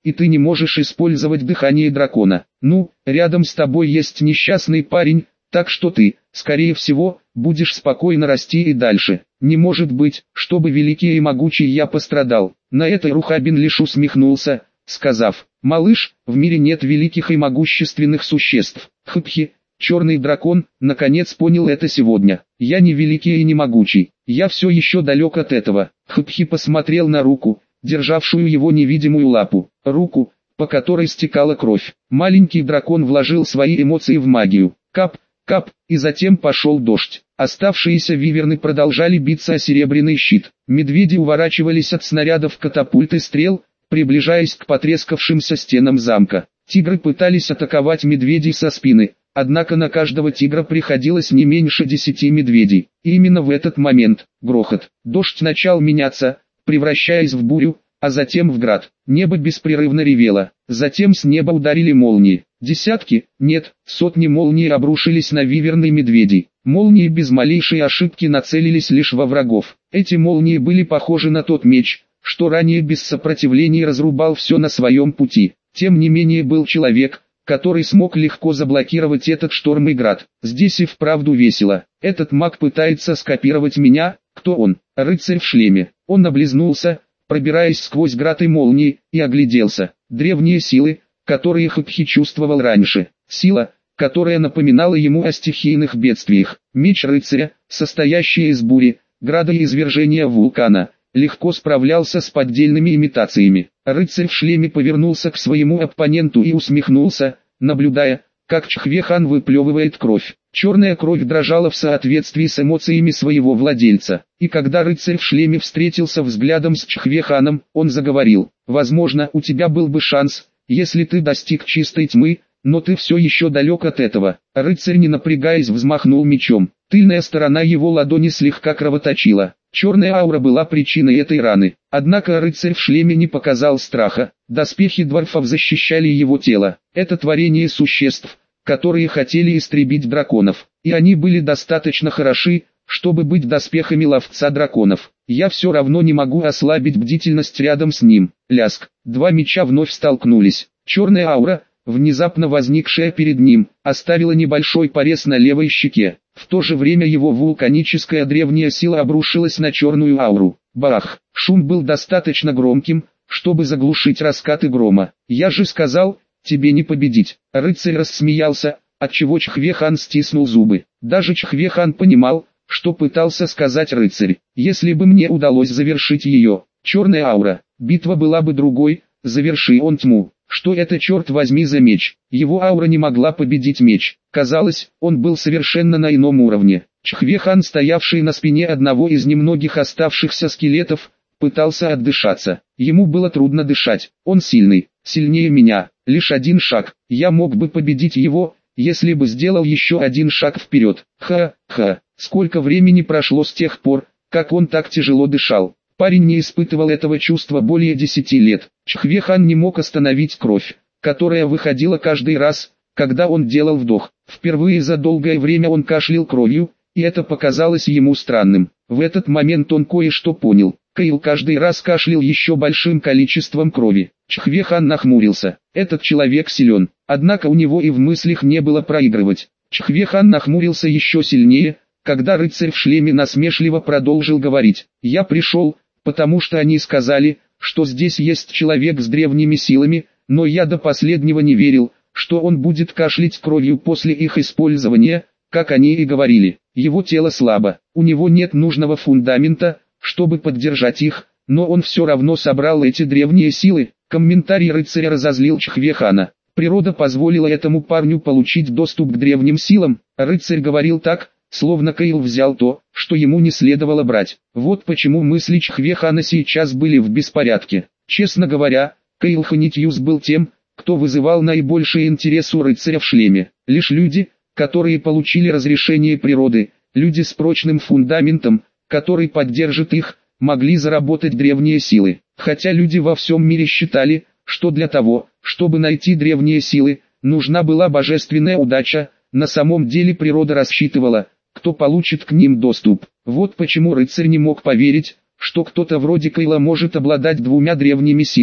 и ты не можешь использовать дыхание дракона. Ну, рядом с тобой есть несчастный парень, так что ты, скорее всего, будешь спокойно расти и дальше. Не может быть, чтобы великий и могучий я пострадал. На это Рухабин лишь усмехнулся, сказав: «Малыш, в мире нет великих и могущественных существ». Хпхи, черный дракон, наконец понял это сегодня. Я не великий и не могучий, я все еще далек от этого. Хпхи посмотрел на руку, державшую его невидимую лапу, руку, по которой стекала кровь. Маленький дракон вложил свои эмоции в магию. Кап, кап, и затем пошел дождь. Оставшиеся виверны продолжали биться о серебряный щит. Медведи уворачивались от снарядов катапульт и стрел, приближаясь к потрескавшимся стенам замка. Тигры пытались атаковать медведей со спины, однако на каждого тигра приходилось не меньше десяти медведей. И именно в этот момент, грохот, дождь начал меняться, превращаясь в бурю, а затем в град. Небо беспрерывно ревело, затем с неба ударили молнии. Десятки, нет, сотни молний обрушились на виверны и медведей. Молнии без малейшей ошибки нацелились лишь во врагов. Эти молнии были похожи на тот меч, что ранее без сопротивления разрубал все на своем пути. Тем не менее был человек, который смог легко заблокировать этот шторм и град. Здесь и вправду весело. Этот маг пытается скопировать меня. Кто он? Рыцарь в шлеме. Он облизнулся, пробираясь сквозь град и молнии, и огляделся. Древние силы, которые Хпхи чувствовал раньше. Сила, которая напоминала ему о стихийных бедствиях. Меч рыцаря, состоящий из бури, града и извержения вулкана, легко справлялся с поддельными имитациями. Рыцарь в шлеме повернулся к своему оппоненту и усмехнулся, наблюдая, как Чхве-хан выплевывает кровь. Черная кровь дрожала в соответствии с эмоциями своего владельца. И когда рыцарь в шлеме встретился взглядом с Чхве-ханом, он заговорил: «Возможно, у тебя был бы шанс, если ты достиг чистой тьмы, но ты все еще далек от этого». Рыцарь, не напрягаясь, взмахнул мечом. Тыльная сторона его ладони слегка кровоточила. Черная аура была причиной этой раны. Однако рыцарь в шлеме не показал страха. Доспехи дварфов защищали его тело. Это творение существ, которые хотели истребить драконов. И они были достаточно хороши, чтобы быть доспехами ловца драконов. Я все равно не могу ослабить бдительность рядом с ним. Ляск. Два меча вновь столкнулись. Черная аура, внезапно возникшая перед ним, оставила небольшой порез на левой щеке. В то же время его вулканическая древняя сила обрушилась на черную ауру. Бах! Шум был достаточно громким, чтобы заглушить раскаты грома. «Я же сказал, тебе не победить». Рыцарь рассмеялся, отчего Чхве-хан стиснул зубы. Даже Чхве-хан понимал, что пытался сказать рыцарь. «Если бы мне удалось завершить ее, черная аура, битва была бы другой, заверши он тьму». Что это, черт возьми, за меч? Его аура не могла победить меч. Казалось, он был совершенно на ином уровне. Чхве-хан, стоявший на спине одного из немногих оставшихся скелетов, пытался отдышаться. Ему было трудно дышать. Он сильный, сильнее меня. Лишь один шаг. Я мог бы победить его, если бы сделал еще один шаг вперед. Ха-ха. Сколько времени прошло с тех пор, как он так тяжело дышал. Парень не испытывал этого чувства более десяти лет. Чхве-хан не мог остановить кровь, которая выходила каждый раз, когда он делал вдох. Впервые за долгое время он кашлял кровью, и это показалось ему странным. В этот момент он кое-что понял. Кейл каждый раз кашлял еще большим количеством крови. Чхве-хан нахмурился. Этот человек силен, однако у него и в мыслях не было проигрывать. Чхве-хан нахмурился еще сильнее, когда рыцарь в шлеме насмешливо продолжил говорить: «Я пришел, потому что они сказали, что здесь есть человек с древними силами, но я до последнего не верил, что он будет кашлять кровью после их использования, как они и говорили. Его тело слабо, у него нет нужного фундамента, чтобы поддержать их, но он все равно собрал эти древние силы». Комментарий рыцаря разозлил Чхве-хана. Природа позволила этому парню получить доступ к древним силам. Рыцарь говорил так, словно Кейл взял то, что ему не следовало брать. Вот почему мысли Чхве-хана сейчас были в беспорядке. Честно говоря, Кейл Ханитьюс был тем, кто вызывал наибольший интерес у рыцаря в шлеме. Лишь люди, которые получили разрешение природы, люди с прочным фундаментом, который поддержит их, могли заработать древние силы. Хотя люди во всем мире считали, что для того, чтобы найти древние силы, нужна была божественная удача, на самом деле природа рассчитывала, кто получит к ним доступ. Вот почему рыцарь не мог поверить, что кто-то вроде Кейла может обладать двумя древними силами.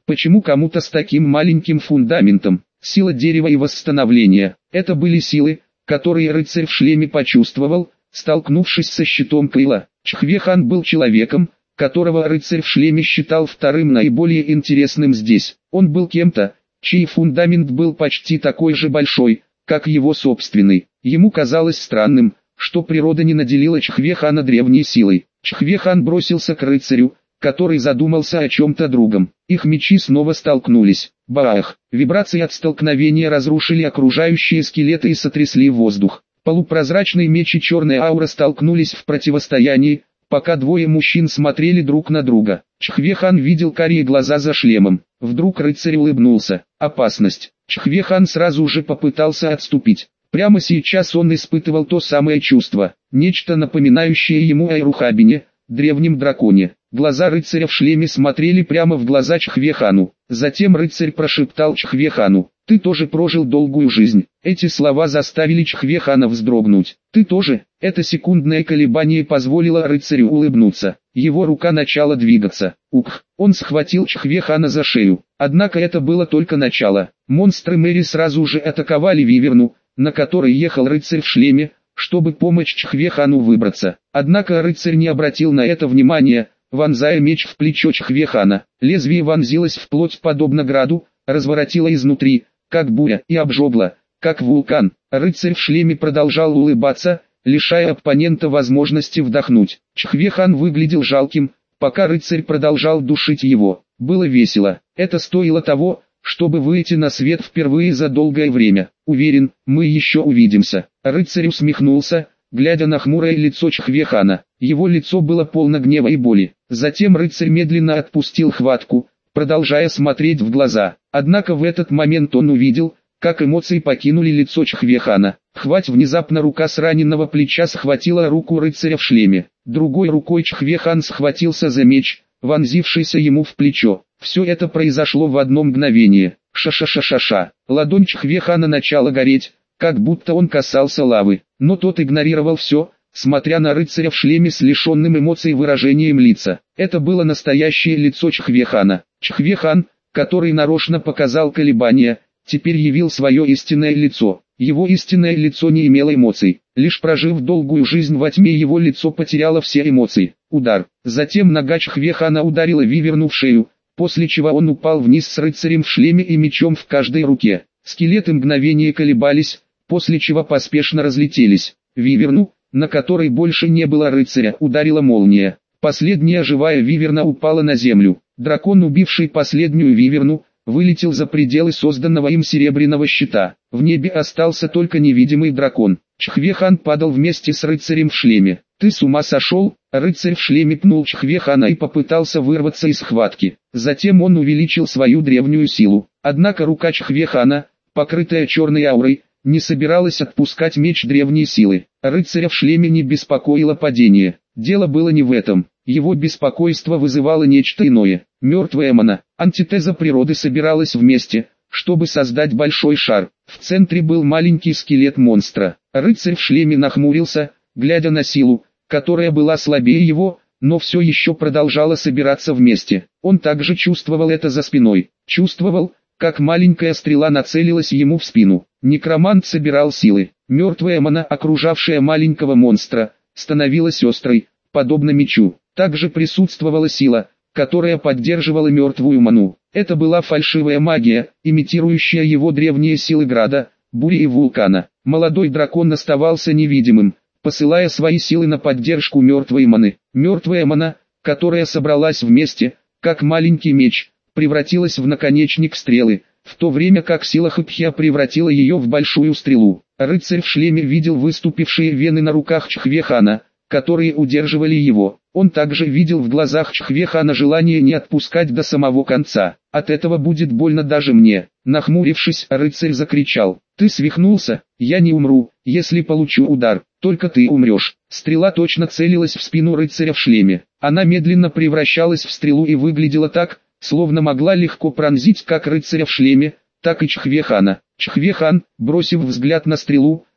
Почему кому-то с таким маленьким фундаментом? Сила дерева и восстановления. Это были силы, которые рыцарь в шлеме почувствовал, столкнувшись со щитом Кыла. Чхве-хан был человеком, которого рыцарь в шлеме считал вторым наиболее интересным здесь. Он был кем-то, чей фундамент был почти такой же большой, как его собственный. Ему казалось странным, что природа не наделила Чхве-хана древней силой. Чхве-хан бросился к рыцарю, который задумался о чем-то другом. Их мечи снова столкнулись. Баах! Вибрации от столкновения разрушили окружающие скелеты и сотрясли воздух. Полупрозрачный меч и черная аура столкнулись в противостоянии, пока двое мужчин смотрели друг на друга. Чхве-хан видел карие глаза за шлемом. Вдруг рыцарь улыбнулся. Опасность. Чхве-хан сразу же попытался отступить. Прямо сейчас он испытывал то самое чувство, нечто напоминающее ему о Ирухабине, древнем драконе. Глаза рыцаря в шлеме смотрели прямо в глаза Чхве-хану. Затем рыцарь прошептал Чхве-хану: «Ты тоже прожил долгую жизнь». Эти слова заставили Чхве-хана вздрогнуть. «Ты тоже?» Это секундное колебание позволило рыцарю улыбнуться. Его рука начала двигаться. Ух! Он схватил Чхве-хана за шею. Однако это было только начало. Монстры Мэри сразу же атаковали виверну, на которой ехал рыцарь в шлеме, чтобы помочь Чхве-хану выбраться. Однако рыцарь не обратил на это внимания, вонзая меч в плечо Чхве-хана. Лезвие вонзилось в плоть подобно граду, разворотило изнутри, как буря, и обжегло, как вулкан. Рыцарь в шлеме продолжал улыбаться, лишая оппонента возможности вдохнуть. Чхве-хан выглядел жалким, пока рыцарь продолжал душить его. Было весело. Это стоило того, чтобы выйти на свет впервые за долгое время. Уверен, мы еще увидимся. Рыцарь усмехнулся, глядя на хмурое лицо Чхве-хана. Его лицо было полно гнева и боли. Затем рыцарь медленно отпустил хватку, продолжая смотреть в глаза. Однако в этот момент он увидел, как эмоции покинули лицо Чхве-хана. Хвать! Внезапно рука с раненого плеча схватила руку рыцаря в шлеме. Другой рукой Чхве-хан схватился за меч, вонзившийся ему в плечо. Все это произошло в одно мгновение. Ша-ша-ша-ша-ша. Ладонь Чхве-хана начала гореть, как будто он касался лавы. Но тот игнорировал все, смотря на рыцаря в шлеме с лишенным эмоций выражением лица. Это было настоящее лицо Чхве-хана. Чхве-хан, который нарочно показал колебания, теперь явил свое истинное лицо. Его истинное лицо не имело эмоций. Лишь прожив долгую жизнь во тьме, его лицо потеряло все эмоции. Удар. Затем нога Чхве-хана ударила виверну в шею, после чего он упал вниз с рыцарем в шлеме и мечом в каждой руке. Скелеты мгновение колебались, после чего поспешно разлетелись. Виверну, на которой больше не было рыцаря, ударила молния. Последняя живая виверна упала на землю. Дракон, убивший последнюю виверну, вылетел за пределы созданного им серебряного щита. В небе остался только невидимый дракон. Чхве-хан падал вместе с рыцарем в шлеме. «Ты с ума сошел?» Рыцарь в шлеме пнул Чхве-хана и попытался вырваться из схватки. Затем он увеличил свою древнюю силу. Однако рука Чхве-хана, покрытая черной аурой, не собиралась отпускать меч древней силы. Рыцаря в шлеме не беспокоило падение. Дело было не в этом. Его беспокойство вызывало нечто иное. Мертвая мана, антитеза природы, собиралась вместе, чтобы создать большой шар. В центре был маленький скелет монстра. Рыцарь в шлеме нахмурился, глядя на силу, которая была слабее его, но все еще продолжала собираться вместе. Он также чувствовал это за спиной. Чувствовал, как маленькая стрела нацелилась ему в спину. Некромант собирал силы. Мертвая мана, окружавшая маленького монстра, становилась острой, подобно мечу. Также присутствовала сила, которая поддерживала мертвую ману. Это была фальшивая магия, имитирующая его древние силы града, бури и вулкана. Молодой дракон оставался невидимым, посылая свои силы на поддержку мертвой маны. Мертвая мана, которая собралась вместе, как маленький меч, превратилась в наконечник стрелы, в то время как сила Хэпхья превратила ее в большую стрелу. Рыцарь в шлеме видел выступившие вены на руках Чхве-хана, которые удерживали его. Он также видел в глазах Чхве-хана желание не отпускать до самого конца. «От этого будет больно даже мне». Нахмурившись, рыцарь закричал: «Ты свихнулся? Я не умру, если получу удар, только ты умрешь». Стрела точно целилась в спину рыцаря в шлеме. Она медленно превращалась в стрелу и выглядела так, словно могла легко пронзить как рыцаря в шлеме, так и Чхве-хана. Чхве-хан, бросив взгляд на стрелу,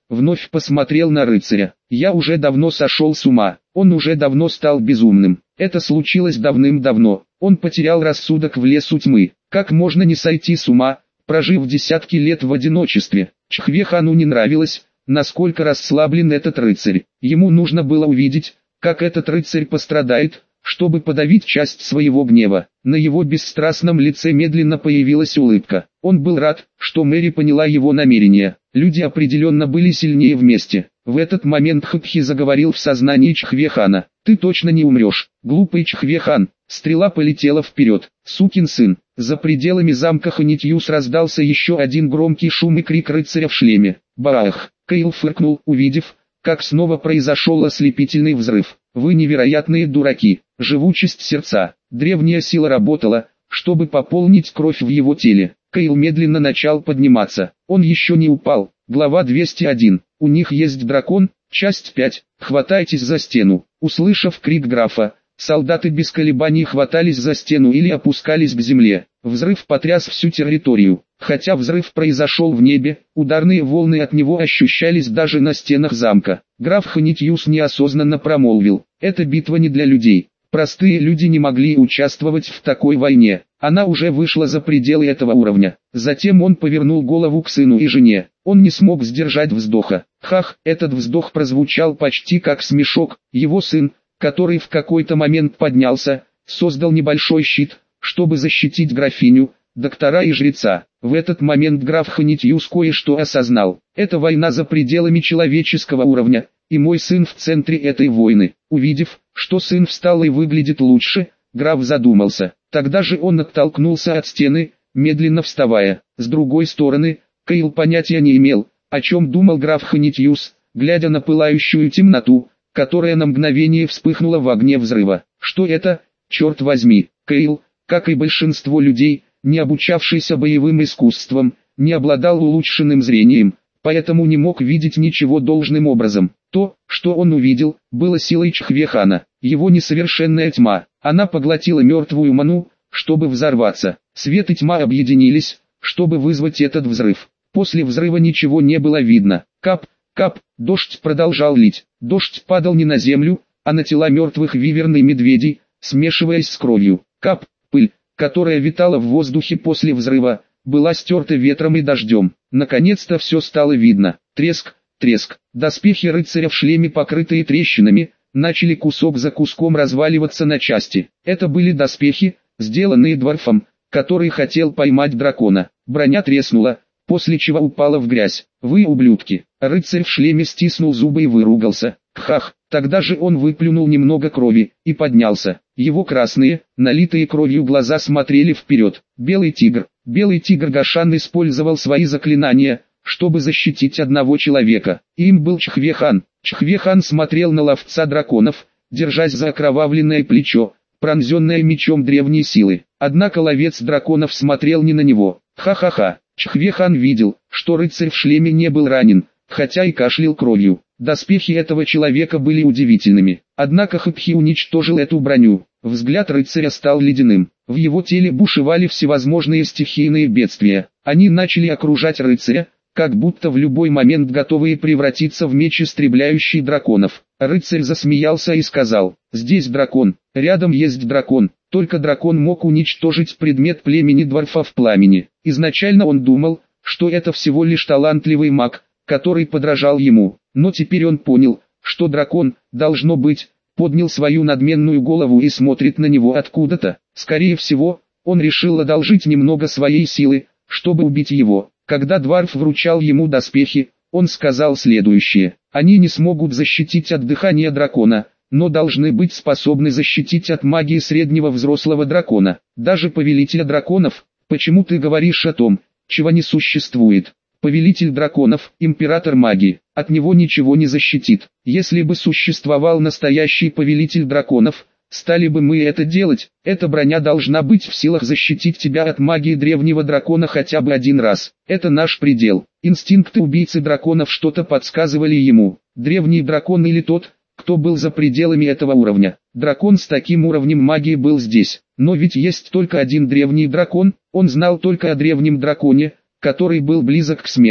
вновь посмотрел на рыцаря. Я уже давно сошел с ума, он уже давно стал безумным. Это случилось давным-давно, он потерял рассудок в лесу тьмы. Как можно не сойти с ума, прожив десятки лет в одиночестве? Чхве-хану не нравилось, насколько расслаблен этот рыцарь. Ему нужно было увидеть, как этот рыцарь пострадает, чтобы подавить часть своего гнева. На его бесстрастном лице медленно появилась улыбка. Он был рад, что Мэри поняла его намерения. Люди определенно были сильнее вместе. В этот момент Хатхи заговорил в сознании Чхве-хана. «Ты точно не умрешь, глупый Чхве-хан!» Стрела полетела вперед. «Сукин сын!» За пределами замка Ханитьюс раздался еще один громкий шум и крик рыцаря в шлеме. «Баах!» Кейл фыркнул, увидев, как снова произошел ослепительный взрыв. «Вы невероятные дураки!» Живучесть сердца. Древняя сила работала, чтобы пополнить кровь в его теле. Кейл медленно начал подниматься. Он еще не упал. Глава двести один. У них есть дракон. Часть пять. Хватайтесь за стену. Услышав крик графа, солдаты без колебаний хватались за стену или опускались к земле. Взрыв потряс всю территорию. Хотя взрыв произошел в небе, ударные волны от него ощущались даже на стенах замка. Граф Ханитьюс неосознанно промолвил: «Эта битва не для людей». Простые люди не могли участвовать в такой войне. Она уже вышла за пределы этого уровня. Затем он повернул голову к сыну и жене. Он не смог сдержать вздоха. Хах, этот вздох прозвучал почти как смешок. Его сын, который в какой-то момент поднялся, создал небольшой щит, чтобы защитить графиню, доктора и жреца. В этот момент граф Ханитьюс кое-что осознал. Это война за пределами человеческого уровня, и мой сын в центре этой войны. Увидев, что сын встал и выглядит лучше, граф задумался. Тогда же он оттолкнулся от стены, медленно вставая. С другой стороны, Кейл понятия не имел, о чем думал граф Ханитьюс, глядя на пылающую темноту, которая на мгновение вспыхнула в огне взрыва. Что это, черт возьми? Кейл, как и большинство людей, не обучавшийся боевым искусствам, не обладал улучшенным зрением, поэтому не мог видеть ничего должным образом. То, что он увидел, было силой Чхве-хана, его несовершенная тьма. Она поглотила мертвую ману, чтобы взорваться. Свет и тьма объединились, чтобы вызвать этот взрыв. После взрыва ничего не было видно. Кап, кап, дождь продолжал лить. Дождь падал не на землю, а на тела мертвых виверн и медведей, смешиваясь с кровью. Кап, пыль, которая витала в воздухе после взрыва, была стерта ветром и дождем. Наконец-то все стало видно. Треск, треск. Доспехи рыцаря в шлеме, покрытые трещинами, начали кусок за куском разваливаться на части. Это были доспехи, сделанные дворфом, который хотел поймать дракона. Броня треснула, после чего упала в грязь. «Вы ублюдки!» Рыцарь в шлеме стиснул зубы и выругался. Хах! Тогда же он выплюнул немного крови и поднялся. Его красные, налитые кровью глаза смотрели вперед. Белый тигр. Белый тигр Гашан использовал свои заклинания, чтобы защитить одного человека. Им был Чхве-хан. Чхве-хан смотрел на ловца драконов, держась за окровавленное плечо, пронзенное мечом древней силы. Однако ловец драконов смотрел не на него. Ха-ха-ха. Чхве-хан видел, что рыцарь в шлеме не был ранен, хотя и кашлял кровью. Доспехи этого человека были удивительными. Однако Хатхи уничтожил эту броню. Взгляд рыцаря стал ледяным. В его теле бушевали всевозможные стихийные бедствия. Они начали окружать рыцаря, как будто в любой момент готовые превратиться в меч, истребляющий драконов. Рыцарь засмеялся и сказал: «Здесь дракон, рядом есть дракон». Только дракон мог уничтожить предмет племени дворфов в пламени. Изначально он думал, что это всего лишь талантливый маг, который подражал ему. Но теперь он понял, что дракон, должно быть, поднял свою надменную голову и смотрит на него откуда-то. Скорее всего, он решил одолжить немного своей силы, чтобы убить его. Когда дворф вручал ему доспехи, он сказал следующее: «Они не смогут защитить от дыхания дракона, но должны быть способны защитить от магии среднего взрослого дракона, даже повелителя драконов. Почему ты говоришь о том, чего не существует? Повелитель драконов, император магии, от него ничего не защитит. Если бы существовал настоящий повелитель драконов, стали бы мы это делать. Эта броня должна быть в силах защитить тебя от магии древнего дракона хотя бы один раз. Это наш предел». Инстинкты убийцы драконов что-то подсказывали ему. Древний дракон или тот, кто был за пределами этого уровня. Дракон с таким уровнем магии был здесь. Но ведь есть только один древний дракон. Он знал только о древнем драконе, который был близок к смерти.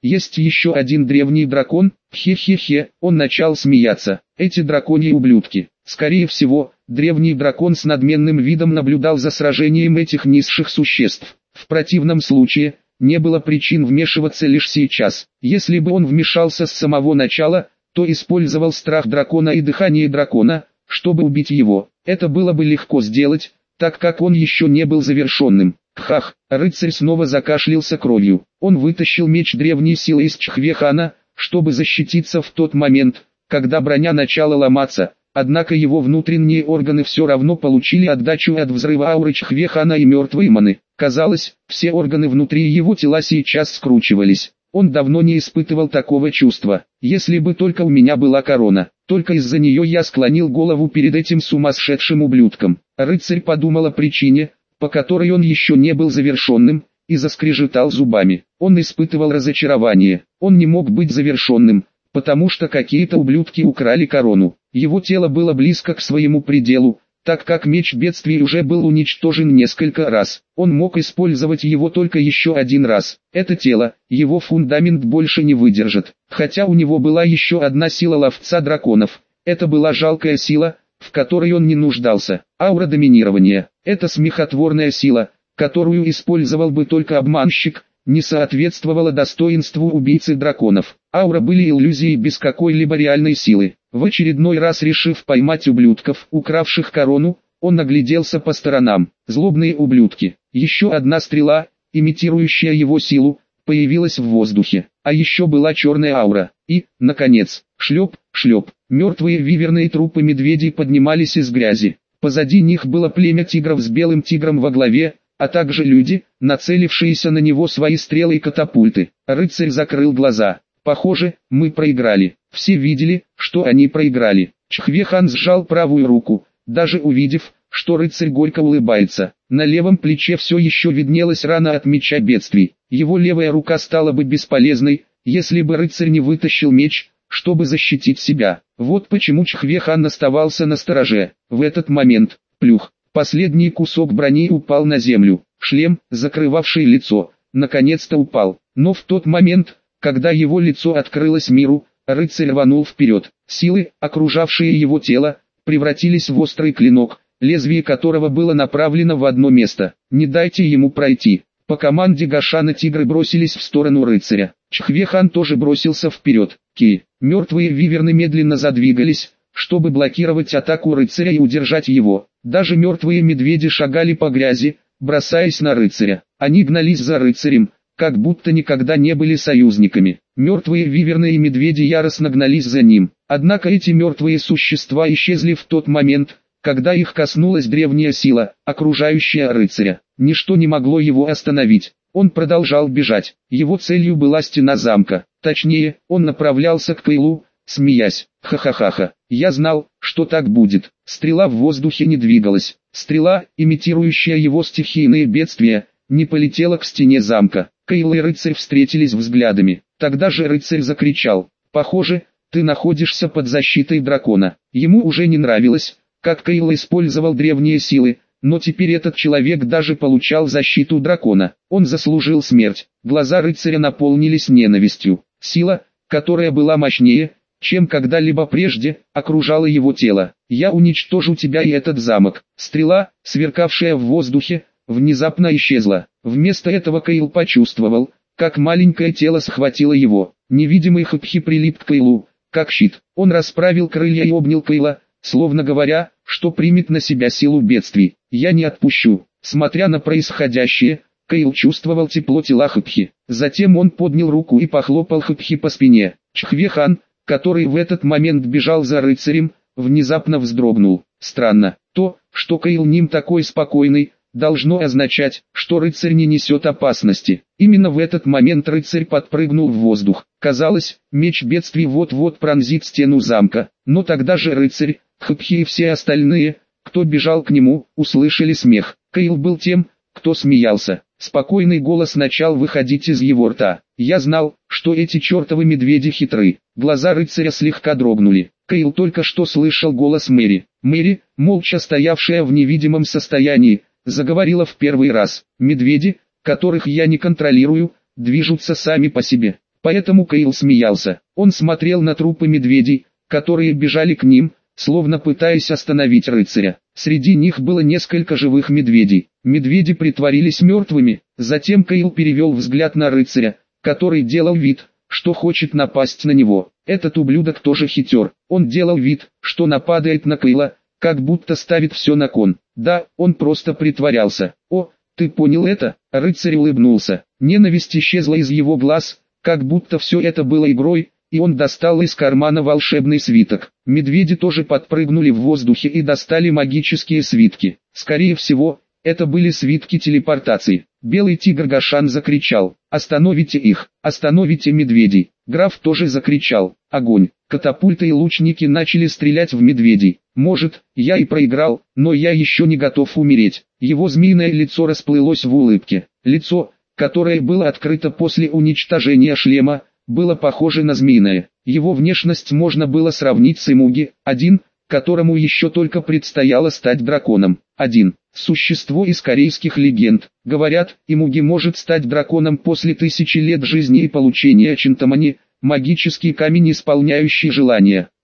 Есть еще один древний дракон, хе-хе-хе, он начал смеяться. Эти драконьи ублюдки. Скорее всего, древний дракон с надменным видом наблюдал за сражением этих низших существ. В противном случае, не было причин вмешиваться лишь сейчас. Если бы он вмешался с самого начала, то использовал страх дракона и дыхание дракона, чтобы убить его. Это было бы легко сделать, так как он еще не был завершенным. Хах, рыцарь снова закашлялся кровью. Он вытащил меч древней силы из Чхвехана, чтобы защититься в тот момент, когда броня начала ломаться. Однако его внутренние органы все равно получили отдачу от взрыва ауры Чхвехана и мертвой маны. Казалось, все органы внутри его тела сейчас скручивались. Он давно не испытывал такого чувства. Если бы только у меня была корона, только из-за нее я склонил голову перед этим сумасшедшим ублюдком. Рыцарь подумал о причине, по которой он еще не был завершенным, и заскрежетал зубами. Он испытывал разочарование. Он не мог быть завершенным, потому что какие-то ублюдки украли корону. Его тело было близко к своему пределу, так как меч бедствий уже был уничтожен несколько раз. Он мог использовать его только еще один раз. Это тело, его фундамент больше не выдержит. Хотя у него была еще одна сила ловца драконов. Это была жалкая сила, в которой он не нуждался. Аура доминирования. Это смехотворная сила, которую использовал бы только обманщик, не соответствовала достоинству убийцы драконов. Аура были иллюзией без какой-либо реальной силы. В очередной раз решив поймать ублюдков, укравших корону, он огляделся по сторонам. Злобные ублюдки. Еще одна стрела, имитирующая его силу, появилась в воздухе. А еще была черная аура. И, наконец, шлеп, шлеп. Мертвые виверны и трупы медведей поднимались из грязи. Позади них было племя тигров с белым тигром во главе, а также люди, нацелившиеся на него свои стрелы и катапульты. Рыцарь закрыл глаза. Похоже, мы проиграли. Все видели, что они проиграли. Чхвехан сжал правую руку, даже увидев, что рыцарь горько улыбается. На левом плече все еще виднелась рана от меча бедствий. Его левая рука стала бы бесполезной, если бы рыцарь не вытащил меч, чтобы защитить себя. Вот почему Чхвехан оставался настороже. В этот момент, плюх, последний кусок брони упал на землю. Шлем, закрывавший лицо, наконец-то упал. Но в тот момент, когда его лицо открылось миру, рыцарь рванул вперед. Силы, окружавшие его тело, превратились в острый клинок, лезвие которого было направлено в одно место. Не дайте ему пройти. По команде Гашана тигры бросились в сторону рыцаря. Чхвехан тоже бросился вперед. Ки. Мертвые виверны медленно задвигались, чтобы блокировать атаку рыцаря и удержать его. Даже мертвые медведи шагали по грязи, бросаясь на рыцаря. Они гнались за рыцарем, как будто никогда не были союзниками. Мертвые виверны и медведи яростно гнались за ним. Однако эти мертвые существа исчезли в тот момент, когда их коснулась древняя сила, окружающая рыцаря. Ничто не могло его остановить. Он продолжал бежать. Его целью была стена замка. Точнее, он направлялся к Кайлу, смеясь. Ха-ха-ха-ха. Я знал, что так будет. Стрела в воздухе не двигалась. Стрела, имитирующая его стихийные бедствия, не полетела к стене замка. Кайл и рыцарь встретились взглядами. Тогда же рыцарь закричал: «Похоже, ты находишься под защитой дракона». Ему уже не нравилось, как Кайл использовал древние силы, но теперь этот человек даже получал защиту дракона. Он заслужил смерть. Глаза рыцаря наполнились ненавистью. Сила, которая была мощнее, чем когда-либо прежде, окружала его тело. «Я уничтожу тебя и этот замок». Стрела, сверкавшая в воздухе, внезапно исчезла. Вместо этого Кайл почувствовал, как маленькое тело схватило его. Невидимый Хапхи прилип к Кайлу, как щит. Он расправил крылья и обнял Кайла, словно говоря, что примет на себя силу бедствий. «Я не отпущу». Смотря на происходящее, Кайл чувствовал тепло тела Хапхи. Затем он поднял руку и похлопал Хапхи по спине. Чхвехан, который в этот момент бежал за рыцарем, внезапно вздрогнул. Странно, то, что Кайл ним такой спокойный, должно означать, что рыцарь не несет опасности. Именно в этот момент рыцарь подпрыгнул в воздух. Казалось, меч бедствий вот-вот пронзит стену замка. Но тогда же рыцарь, Хапхи и все остальные, кто бежал к нему, услышали смех. Кайл был тем, кто смеялся. Спокойный голос начал выходить из его рта. «Я знал, что эти чертовы медведи хитры». Глаза рыцаря слегка дрогнули. Кайл только что слышал голос Мэри. Мэри, молча стоявшая в невидимом состоянии, заговорила в первый раз. «Медведи, которых я не контролирую, движутся сами по себе. Поэтому Кейл смеялся. Он смотрел на трупы медведей, которые бежали к ним, словно пытаясь остановить рыцаря. Среди них было несколько живых медведей. Медведи притворились мертвыми. Затем Кейл перевел взгляд на рыцаря, который делал вид, что хочет напасть на него. Этот ублюдок тоже хитер. Он делал вид, что нападает на Кейла, как будто ставит все на кон. Да, он просто притворялся. О, ты понял это? Рыцарь улыбнулся. Ненависть исчезла из его глаз, как будто все это было игрой, и он достал из кармана волшебный свиток. Медведи тоже подпрыгнули в воздухе и достали магические свитки. Скорее всего, это были свитки телепортации. Белый тигр Гашан закричал: «Остановите их! Остановите медведей!» Граф тоже закричал: «Огонь!» Катапульты и лучники начали стрелять в медведей. «Может, я и проиграл, но я еще не готов умереть». Его змеиное лицо расплылось в улыбке. Лицо, которое было открыто после уничтожения шлема, было похоже на змеиное. Его внешность можно было сравнить с Имуги, один, которому еще только предстояло стать драконом. Один. Существо из корейских легенд. Говорят, Имуги может стать драконом после тысячи лет жизни и получения Чинтамани, магический камень, исполняющий желания.